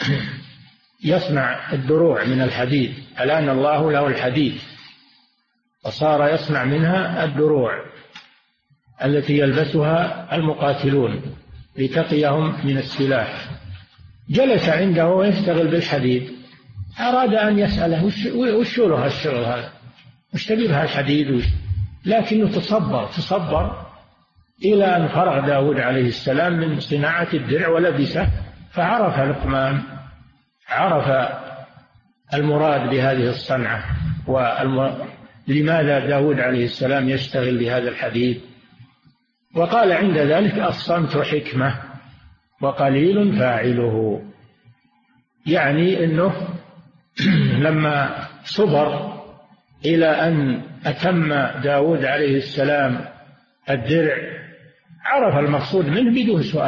يصنع الدروع من الحديد، ألان الله له الحديد وصار يصنع منها الدروع التي يلبسها المقاتلون لتقيهم من السلاح. جلس عنده ويشتغل بالحديد، أراد أن يسأله وش له الشغل هذا، وش تبي بها الحديد، لكنه تصبر إلى أن فرغ داود عليه السلام من صناعة الدرع ولبسه، فعرف لقمان، عرف المراد بهذه الصنعة ولماذا داود عليه السلام يشتغل بهذا الحديد. وقال عند ذلك: الصمت حكمة وقليل فاعله، يعني أنه لما صبر إلى أن أتم داود عليه السلام الدرع عرف المقصود منه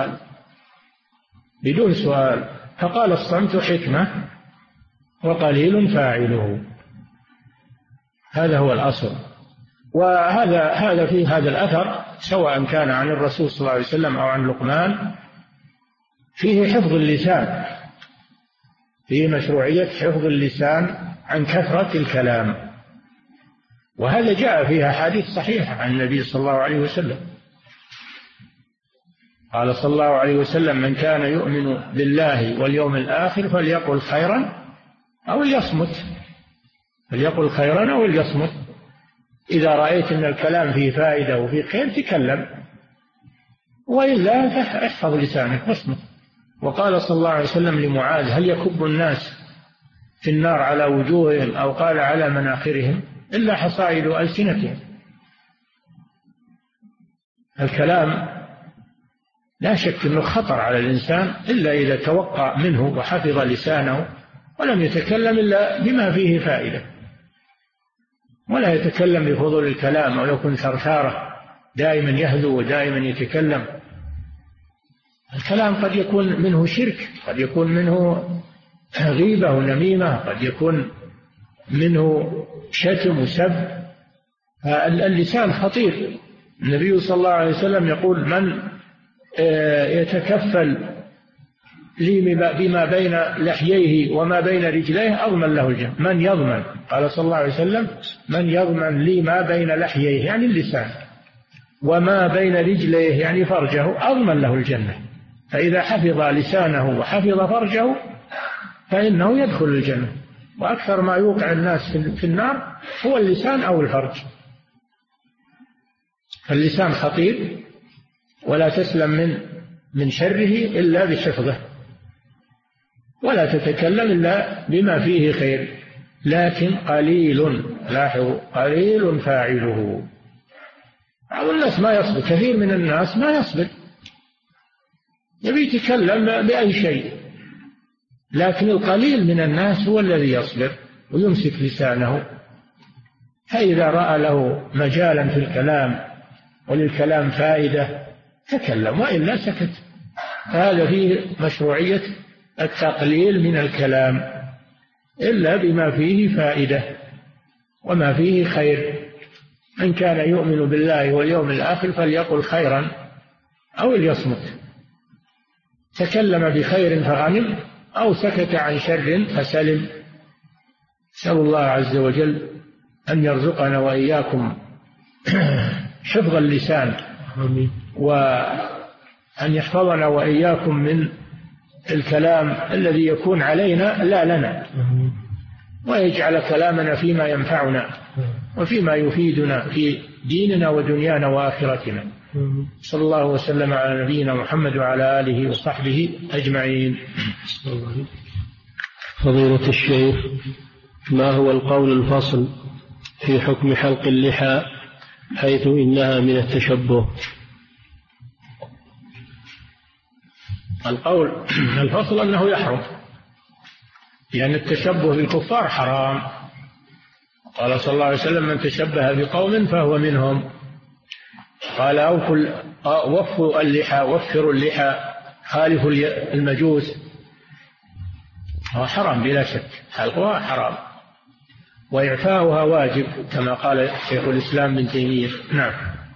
بدون سؤال، فقال: الصمت حكمة وقليل فاعله. هذا هو الأصل. وهذا في هذا الأثر سواء كان عن الرسول صلى الله عليه وسلم أو عن لقمان فيه حفظ اللسان، فيه مشروعية حفظ اللسان عن كثرة الكلام، وهذا جاء فيها حديث صحيح عن النبي صلى الله عليه وسلم. قال صلى الله عليه وسلم: من كان يؤمن بالله واليوم الآخر فليقل خيرا أو ليصمت، فليقل خيرا أو ليصمت. إذا رأيت أن الكلام فيه فائدة وفيه خير تكلم، وإلا احفظ لسانك واصمت. وقال صلى الله عليه وسلم لمعاذ: هل يكب الناس في النار على وجوههم أو قال على مناخرهم إلا حصائد ألسنتهم. الكلام لا شك أنه خطر على الإنسان إلا إذا توقع منه وحفظ لسانه ولم يتكلم إلا بما فيه فائدة، ولا يتكلم بفضول الكلام، ولو كن ثرثارة دائما يهدو ودائما يتكلم. الكلام قد يكون منه شرك، قد يكون منه غيبة ونميمة، قد يكون منه شتم وسب. اللسان خطير. النبي صلى الله عليه وسلم يقول: من يتكفل لي بما بين لحييه وما بين رجليه أضمن له الجنة. من يضمن، قال صلى الله عليه وسلم: من يضمن لي ما بين لحييه يعني اللسان وما بين رجليه يعني فرجه أضمن له الجنة. فإذا حفظ لسانه وحفظ فرجه فإنه يدخل الجنة. وأكثر ما يوقع الناس في النار هو اللسان أو الفرج. اللسان خطير، ولا تسلم من شره إلا بحفظه، ولا تتكلم إلا بما فيه خير. لكن قليل، لاحظوا، قليل فاعله. بعض الناس ما يصبر، كثير من الناس ما يصبر، يبي يتكلم بأي شيء. لكن القليل من الناس هو الذي يصبر ويمسك لسانه، فإذا رأى له مجالا في الكلام وللكلام فائدة تكلم، وإلا سكت. هذا فيه مشروعية التقليل من الكلام إلا بما فيه فائدة وما فيه خير. من كان يؤمن بالله واليوم الآخر فليقل خيرا أو ليصمت. تكلم بخير فغنم، أو سكت عن شر فسلم. نسأل الله عز وجل أن يرزقنا وإياكم حفظ اللسان، وأن يحفظنا وإياكم من الكلام الذي يكون علينا لا لنا، ويجعل كلامنا فيما ينفعنا وفيما يفيدنا في ديننا ودنيانا وآخرتنا. صلى الله وسلم على نبينا محمد وعلى آله وصحبه أجمعين. فضيلة الشيخ، ما هو القول الفصل في حكم حلق اللحى حيث إنها من التشبه؟ القول الفصل أنه يحرم، لأن التشبه بالكفار حرام. قال صلى الله عليه وسلم: من تشبه بقوم فهو منهم. قال: وفروا اللحى، وفروا اللحى، خالفوا المجوس. هو حرام بلا شك، حلقها حرام، وإعفاؤها واجب كما قال شيخ الإسلام ابن تيمية. نعم.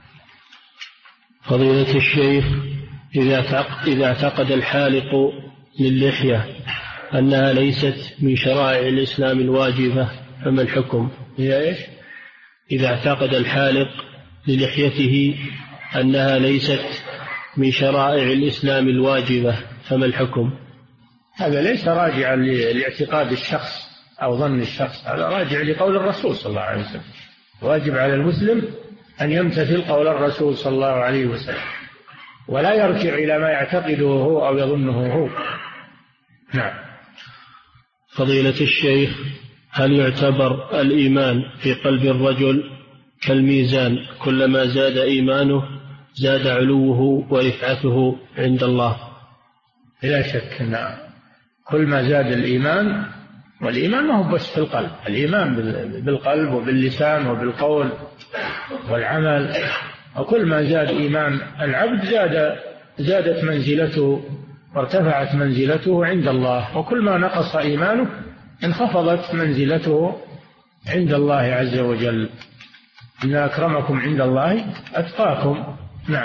فضيلة الشيخ، إذا اعتقد الحالق للحية أنها ليست من شرائع الإسلام الواجبة فما الحكم؟ هي إيش؟ إذا اعتقد الحالق للحيته أنها ليست من شرائع الإسلام الواجبة فما الحكم؟ هذا ليس راجعا لاعتقاد الشخص أو ظن الشخص، هذا راجع لقول الرسول صلى الله عليه وسلم. واجب على المسلم أن يمتثل قول الرسول صلى الله عليه وسلم، ولا يرجع إلى ما يعتقده هو أو يظنه هو. نعم. فضيلة الشيخ، هل يعتبر الإيمان في قلب الرجل كالميزان، كلما زاد إيمانه زاد علوه ورفعته عند الله؟ لا شك. نعم. كل ما زاد الإيمان، والإيمان ما هو بس في القلب، الإيمان بالقلب وباللسان وبالقول والعمل. وكل ما زاد إيمان العبد زادت منزلته وارتفعت منزلته عند الله، وكل ما نقص إيمانه انخفضت منزلته عند الله عز وجل. إن أكرمكم عند الله أتقاكم. نعم.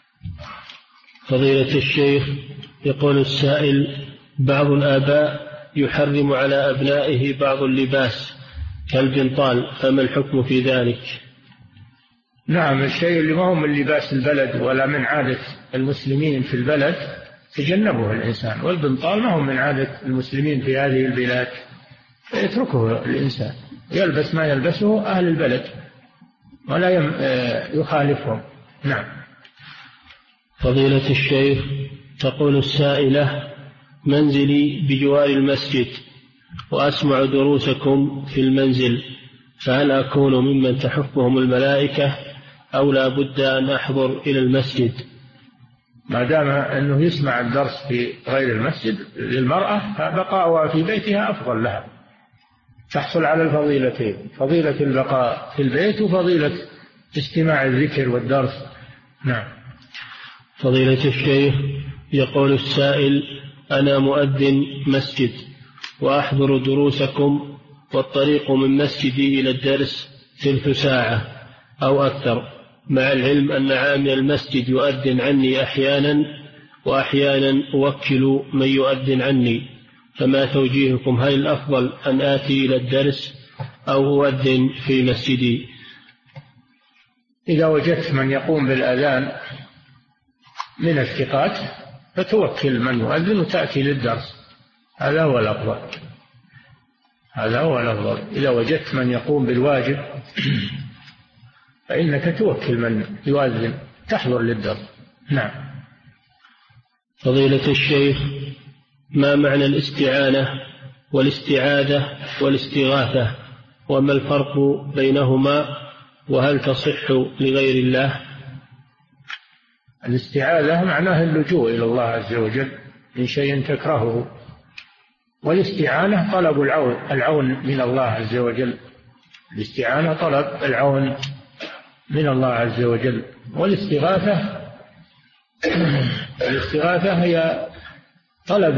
فضيلة الشيخ، يقول السائل: بعض الآباء يحرم على أبنائه بعض اللباس كالبنطال، فما الحكم في ذلك؟ نعم. الشيء اللي ما هو من لباس البلد ولا من عادة المسلمين في البلد تجنبه الإنسان، والبنطال ما هو من عادة المسلمين في هذه البلاد، فيتركه الإنسان يلبس ما يلبسه أهل البلد ولا يخالفهم. نعم. فضيلة الشيخ، تقول السائلة: منزلي بجوار المسجد وأسمع دروسكم في المنزل، فهل أكون ممن تحفهم الملائكة أو لا بد أن أحضر إلى المسجد؟ ما دام أنه يسمع الدرس في غير المسجد للمرأة فبقاؤها في بيتها أفضل لها، تحصل على الفضيلتين، فضيلة البقاء في البيت وفضيلة استماع الذكر والدرس. نعم. فضيلة الشيخ، يقول السائل: أنا مؤذن مسجد وأحضر دروسكم، والطريق من مسجدي إلى الدرس 3 ساعة أو أكثر، مع العلم أن عامل المسجد يؤذن عني أحيانا، وأحيانا أوكل من يؤذن عني، فما توجيهكم؟ هل الأفضل أن آتي إلى الدرس أو أؤذن في مسجدي؟ إذا وجدت من يقوم بالأذان من الثقات فتوكل من يؤذن وتأتي للدرس، هذا هو الأفضل، هذا هو الأفضل. إذا وجدت من يقوم بالواجب فإنك توكل من يؤذن تحضر للدرس. نعم. فضيلة الشيخ، ما معنى الاستعانة والاستعاذة والاستغاثة، وما الفرق بينهما، وهل تصح لغير الله؟ الاستعاذة معناها اللجوء إلى الله عز وجل من شيء تكرهه، والاستعانة طلب العون من الله عز وجل، الاستعانة طلب العون من الله عز وجل. والاستغاثة هي طلب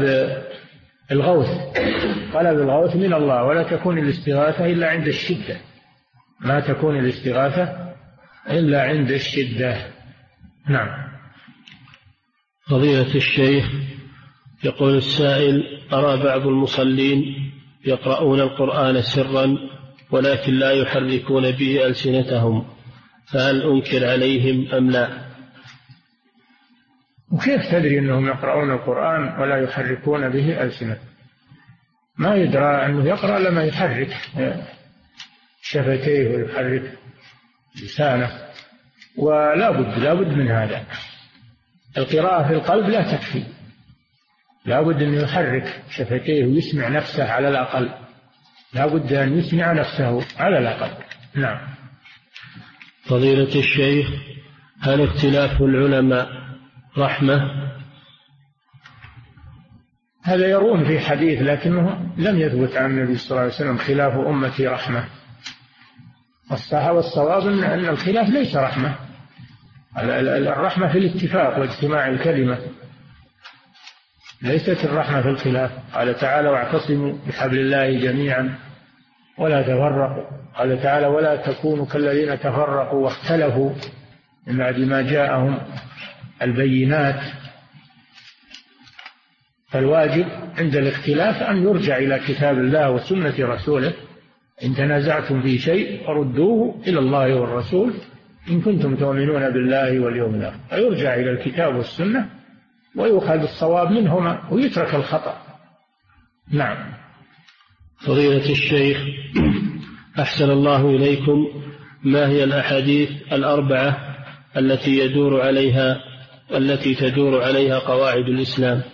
الغوث من الله، ولا تكون الاستغاثة إلا عند الشدة، ما تكون الاستغاثة إلا عند الشدة. نعم. فضيلة الشيخ، يقول السائل: أرى بعض المصلين يقرؤون القرآن سرا ولكن لا يحركون به ألسنتهم، فهل أنكر عليهم أم لا؟ وكيف تدري أنهم يقرؤون القرآن ولا يحركون به ألسنتهم؟ ما يدرى أنه يقرأ لما يحرك شفتيه ويحرك لسانه، ولا بد من هذا. القراءة في القلب لا تكفي، لا بد أن يحرك شفتيه ويسمع نفسه على الأقل، لا بد أن يسمع نفسه على الأقل. نعم. فضيلة الشيخ، هل اختلاف العلماء رحمة؟ هذا يرون في حديث لكنه لم يثبت عن النبي صلى الله عليه وسلم خلاف أمتي رحمة. والصواب أن الخلاف ليس رحمة، الرحمة في الاتفاق واجتماع الكلمة، ليست الرحمة في الخلاف. قال تعالى: واعتصموا بحبل الله جميعا ولا تفرقوا. قال تعالى: ولا تكونوا كالذين تفرقوا واختلفوا من بعد ما جاءهم البينات. فالواجب عند الاختلاف أن يرجع إلى كتاب الله وسنة رسوله، إن تنازعتم في شيء فردوه إلى الله والرسول إن كنتم تؤمنون بالله واليوم الآخر، فيرجع إلى الكتاب والسنة ويؤخذ الصواب منهما ويترك الخطأ. نعم. فضيلة الشيخ، أحسن الله إليكم، ما هي الأحاديث الأربعة التي تدور عليها قواعد الإسلام؟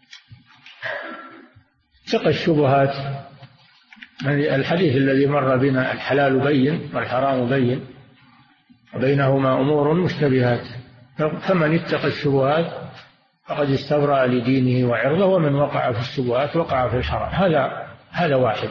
اتق الشبهات، الحديث الذي مر بنا: الحلال بين والحرام بين وبينهما أمور مشتبهات، فمن اتقى الشبهات فقد استبرأ لدينه وعرضه، ومن وقع في الشبهات وقع في الحرام. هذا واحد.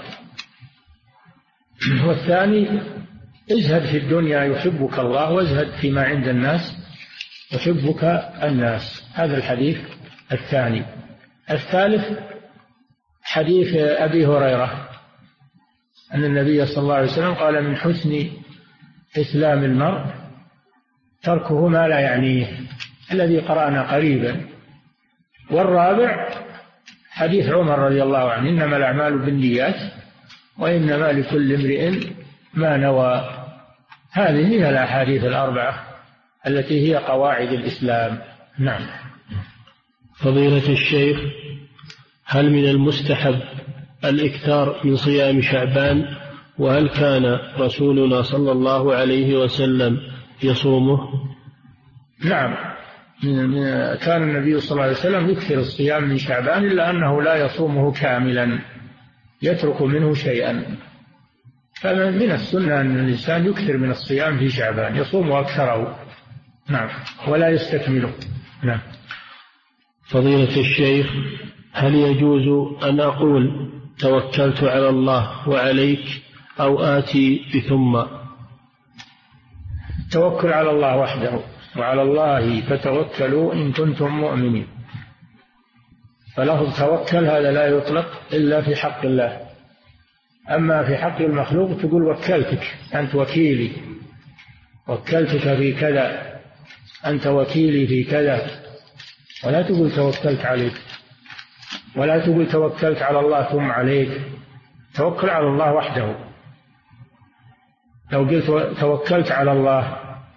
والثاني: ازهد في الدنيا يحبك الله، وازهد فيما عند الناس يحبك الناس. هذا الحديث الثاني. الثالث حديث أبي هريرة أن النبي صلى الله عليه وسلم قال: من حسن إسلام المرء تركه ما لا يعنيه، الذي قرأنا قريبا. والرابع حديث عمر رضي الله عنه: إنما الأعمال بالنيات وإنما لكل امرئ ما نوى. هذه هي الأحاديث الأربعة التي هي قواعد الإسلام. نعم. فضيلة الشيخ، هل من المستحب الإكثار من صيام شعبان؟ وهل كان رسولنا صلى الله عليه وسلم يصومه؟ نعم، كان النبي صلى الله عليه وسلم يكثر الصيام من شعبان، إلا أنه لا يصومه كاملا، يترك منه شيئا. فمن السنة أن الإنسان يكثر من الصيام في شعبان، يصوم أكثره، نعم، ولا يستكمله. نعم. فضيلة الشيخ، هل يجوز أن أقول توكلت على الله وعليك، أو آتي بثم؟ توكل على الله وحده، وعلى الله فتوكلوا إن كنتم مؤمنين. فلفظ توكل هذا لا يطلق إلا في حق الله، أما في حق المخلوق تقول وكلتك، أنت وكيلي، وكلتك في كذا، أنت وكيلي في كذا، ولا تقول توكلت عليك، ولا تقول توكلت على الله ثم عليك. توكل على الله وحده. لو قلت توكلت على الله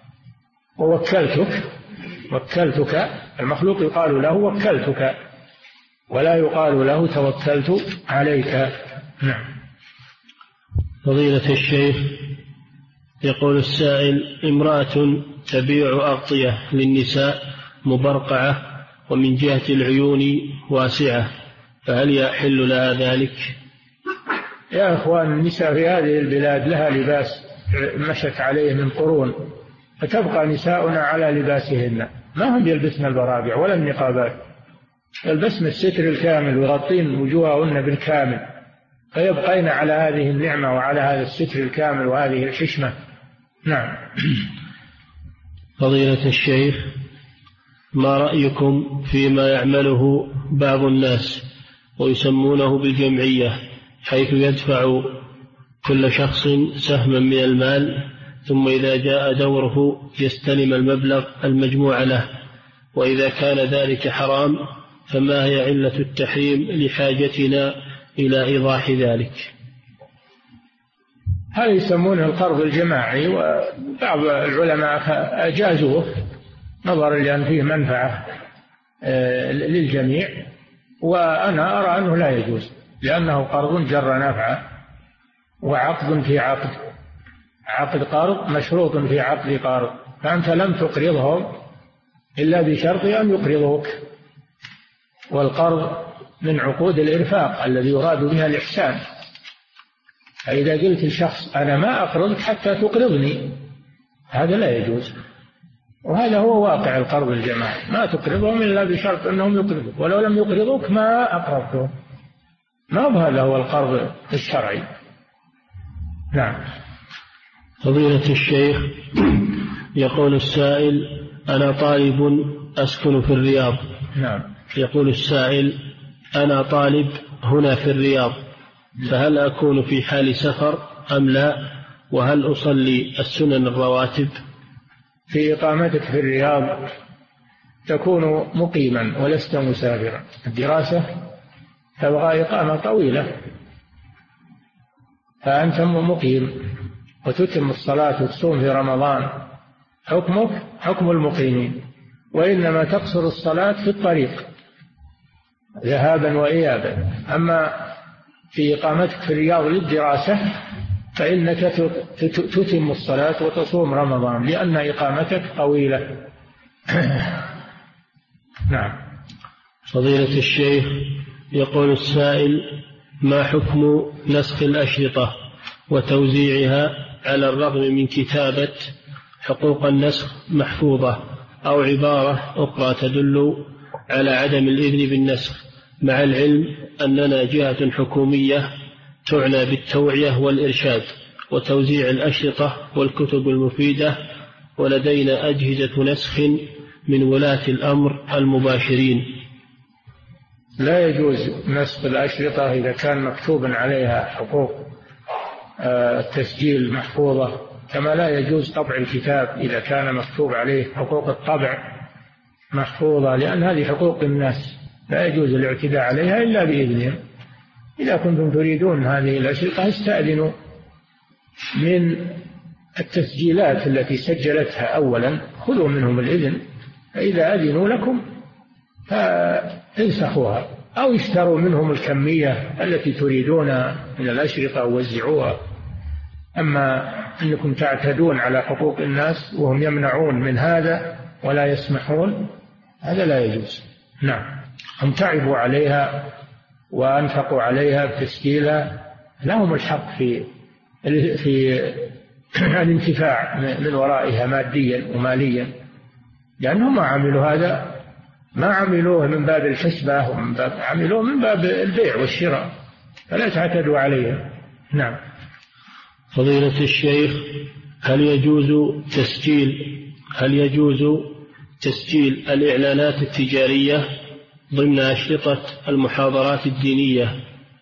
ووكلتك، المخلوق يقال له وكلتك، ولا يقال له توكلت عليك. نعم. فضيلة الشيخ، يقول السائل: امرأة تبيع أغطية للنساء مبرقعة ومن جهة العيون واسعة، فهل يحل لها ذلك؟ يا إخوان، النساء في هذه البلاد لها لباس مشت عليه من قرون، فتبقى نساؤنا على لباسهن، ما هم يلبسن البرابع ولا النقابات، يلبسن الستر الكامل ويغطين وجوههن بالكامل، فيبقين على هذه النعمة وعلى هذا الستر الكامل وهذه الحشمة. نعم. فضيلة الشيخ، ما رأيكم فيما يعمله بعض الناس ويسمونه بالجمعية، حيث يدفع كل شخص سهما من المال، ثم إذا جاء دوره يستلم المبلغ المجموع له، وإذا كان ذلك حرام فما هي علة التحريم لحاجتنا إلى إيضاح ذلك؟ هذا يسمونه القرض الجماعي، وبعض العلماء أجازوه نظرا لأن فيه منفعة للجميع، وأنا أرى أنه لا يجوز، لأنه قرض جر نفعه، وعقد في عقد قرض مشروط في عقد قرض، فأنت لم تقرضهم إلا بشرط أن يقرضوك، والقرض من عقود الإرفاق الذي يراد بها الإحسان. فإذا قلت لشخص أنا ما أقرضك حتى تقرضني، هذا لا يجوز، وهذا هو واقع القرض الجماعي، ما تقرضهم إلا بشرط أنهم يقرضوك، ولو لم يقرضوك ما أقرضتهم، ما هذا هو القرض الشرعي. نعم. فضيلة الشيخ، يقول السائل: أنا طالب أسكن في الرياض. نعم. يقول السائل: أنا طالب هنا في الرياض، فهل أكون في حال سفر أم لا؟ وهل أصلي السنن الرواتب؟ في إقامتك في الرياض تكون مقيما ولست مسافرا، الدراسة تبغى إقامة طويلة، فأنت مقيم وتتم الصلاة وتصوم في رمضان، حكمك حكم المقيمين، وإنما تقصر الصلاة في الطريق ذهابا وإيابا. أما في إقامتك في الرياض للدراسة فإنك تتم الصلاة وتصوم رمضان، لأن إقامتك طويلة. نعم. فضيلة الشيخ، يقول السائل: ما حكم نسخ الأشرطة وتوزيعها على الرغم من كتابة حقوق النسخ محفوظة أو عبارة أخرى تدل على عدم الإذن بالنسخ، مع العلم أننا جهة حكومية تعنى بالتوعية والإرشاد وتوزيع الأشرطة والكتب المفيدة، ولدينا أجهزة نسخ من ولاة الأمر المباشرين؟ لا يجوز نسخ الأشرطة إذا كان مكتوب عليها حقوق التسجيل محفوظة، كما لا يجوز طبع الكتاب إذا كان مكتوب عليه حقوق الطبع محفوظة، لأن هذه حقوق الناس لا يجوز الاعتداء عليها إلا بإذنهم. إذا كنتم تريدون هذه الأشرطة استأذنوا من التسجيلات التي سجلتها أولا، خذوا منهم الإذن، فإذا أذنوا لكم فانسخوها أو اشتروا منهم الكمية التي تريدون من الأشرطة ووزعوها. أما أنكم تعتدون على حقوق الناس وهم يمنعون من هذا ولا يسمحون، هذا لا يجوز. نعم. هم تعبوا عليها وأنفقوا عليها بتسجيلها، لهم الحق في الانتفاع من ورائها ماديا وماليا، لأنهم ما عملوا هذا، ما عملوه من باب الحسبة، عملوه من باب البيع والشراء، فلا تعتدوا عليها. نعم. فضيلة الشيخ، هل يجوز تسجيل الإعلانات التجارية ضمن أشرطة المحاضرات الدينية؟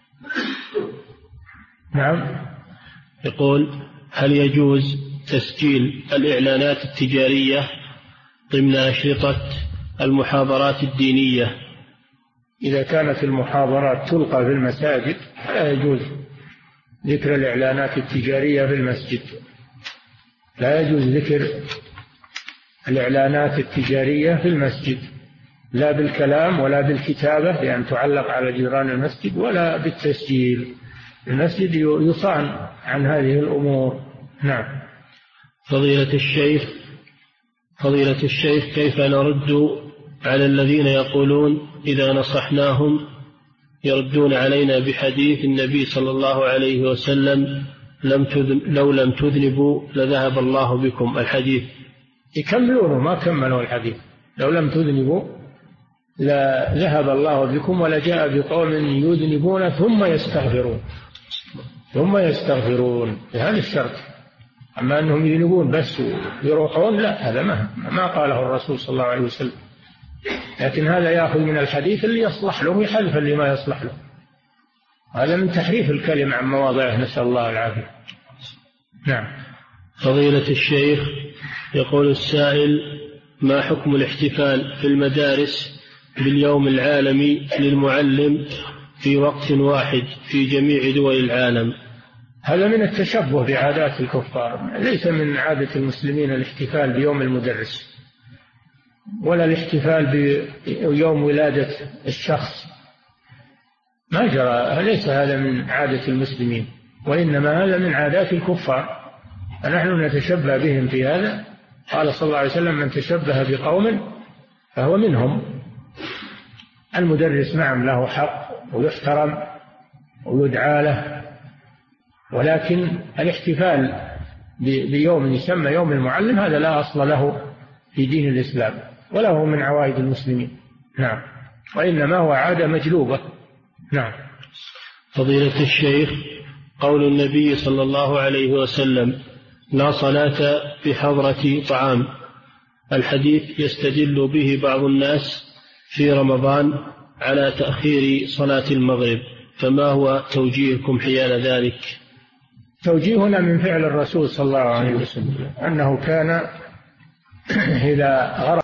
نعم. يقول: هل يجوز تسجيل الإعلانات التجارية ضمن أشرطة المحاضرات الدينية؟ إذا كانت المحاضرات تلقى في المساجد لا يجوز ذكر الإعلانات التجارية في المسجد، لا يجوز ذكر الإعلانات التجارية في المسجد، لا بالكلام ولا بالكتابة لأن تعلق على جدران المسجد، ولا بالتسجيل. المسجد يصان عن هذه الأمور. نعم. فضيلة الشيخ، كيف نرد على الذين يقولون إذا نصحناهم يردون علينا بحديث النبي صلى الله عليه وسلم: لو لم تذنبوا لذهب الله بكم؟ الحديث يكملونه، ما كملوا الحديث. لو لم تذنبوا لذهب الله بكم ولجاء بقوم يذنبون ثم يستغفرون بهذا الشرط. أما أنهم يذنبون بس ويروحون، لا، هذا ما قاله الرسول صلى الله عليه وسلم. لكن هذا يأخذ من الحديث اللي يصلح له يحذف اللي ما يصلح له، هذا من تحريف الكلم عن مواضعه، نسأل الله العافية. نعم. فضيلة الشيخ، يقول السائل: ما حكم الاحتفال في المدارس باليوم العالمي للمعلم في وقت واحد في جميع دول العالم؟ هذا من التشبه بعادات الكفار، ليس من عادة المسلمين الاحتفال بيوم المدرس ولا الاحتفال بيوم ولادة الشخص، ما جرى، ليس هذا من عادة المسلمين، وإنما هذا من عادات الكفار، فنحن نتشبه بهم في هذا. قال صلى الله عليه وسلم: من تشبه بقوم فهو منهم. المدرس نعم له حق ويحترم ويدعى له، ولكن الاحتفال بيوم يسمى يوم المعلم هذا لا أصل له في دين الإسلام ولا هو من عوائد المسلمين. نعم. وإنما هو عادة مجلوبة. نعم. فضيلة الشيخ، قول النبي صلى الله عليه وسلم: لا صلاة بحضرة طعام، الحديث يستدل به بعض الناس في رمضان على تأخير صلاة المغرب، فما هو توجيهكم حيال ذلك؟ توجيهنا من فعل الرسول صلى الله عليه وسلم أنه كان إذا غرب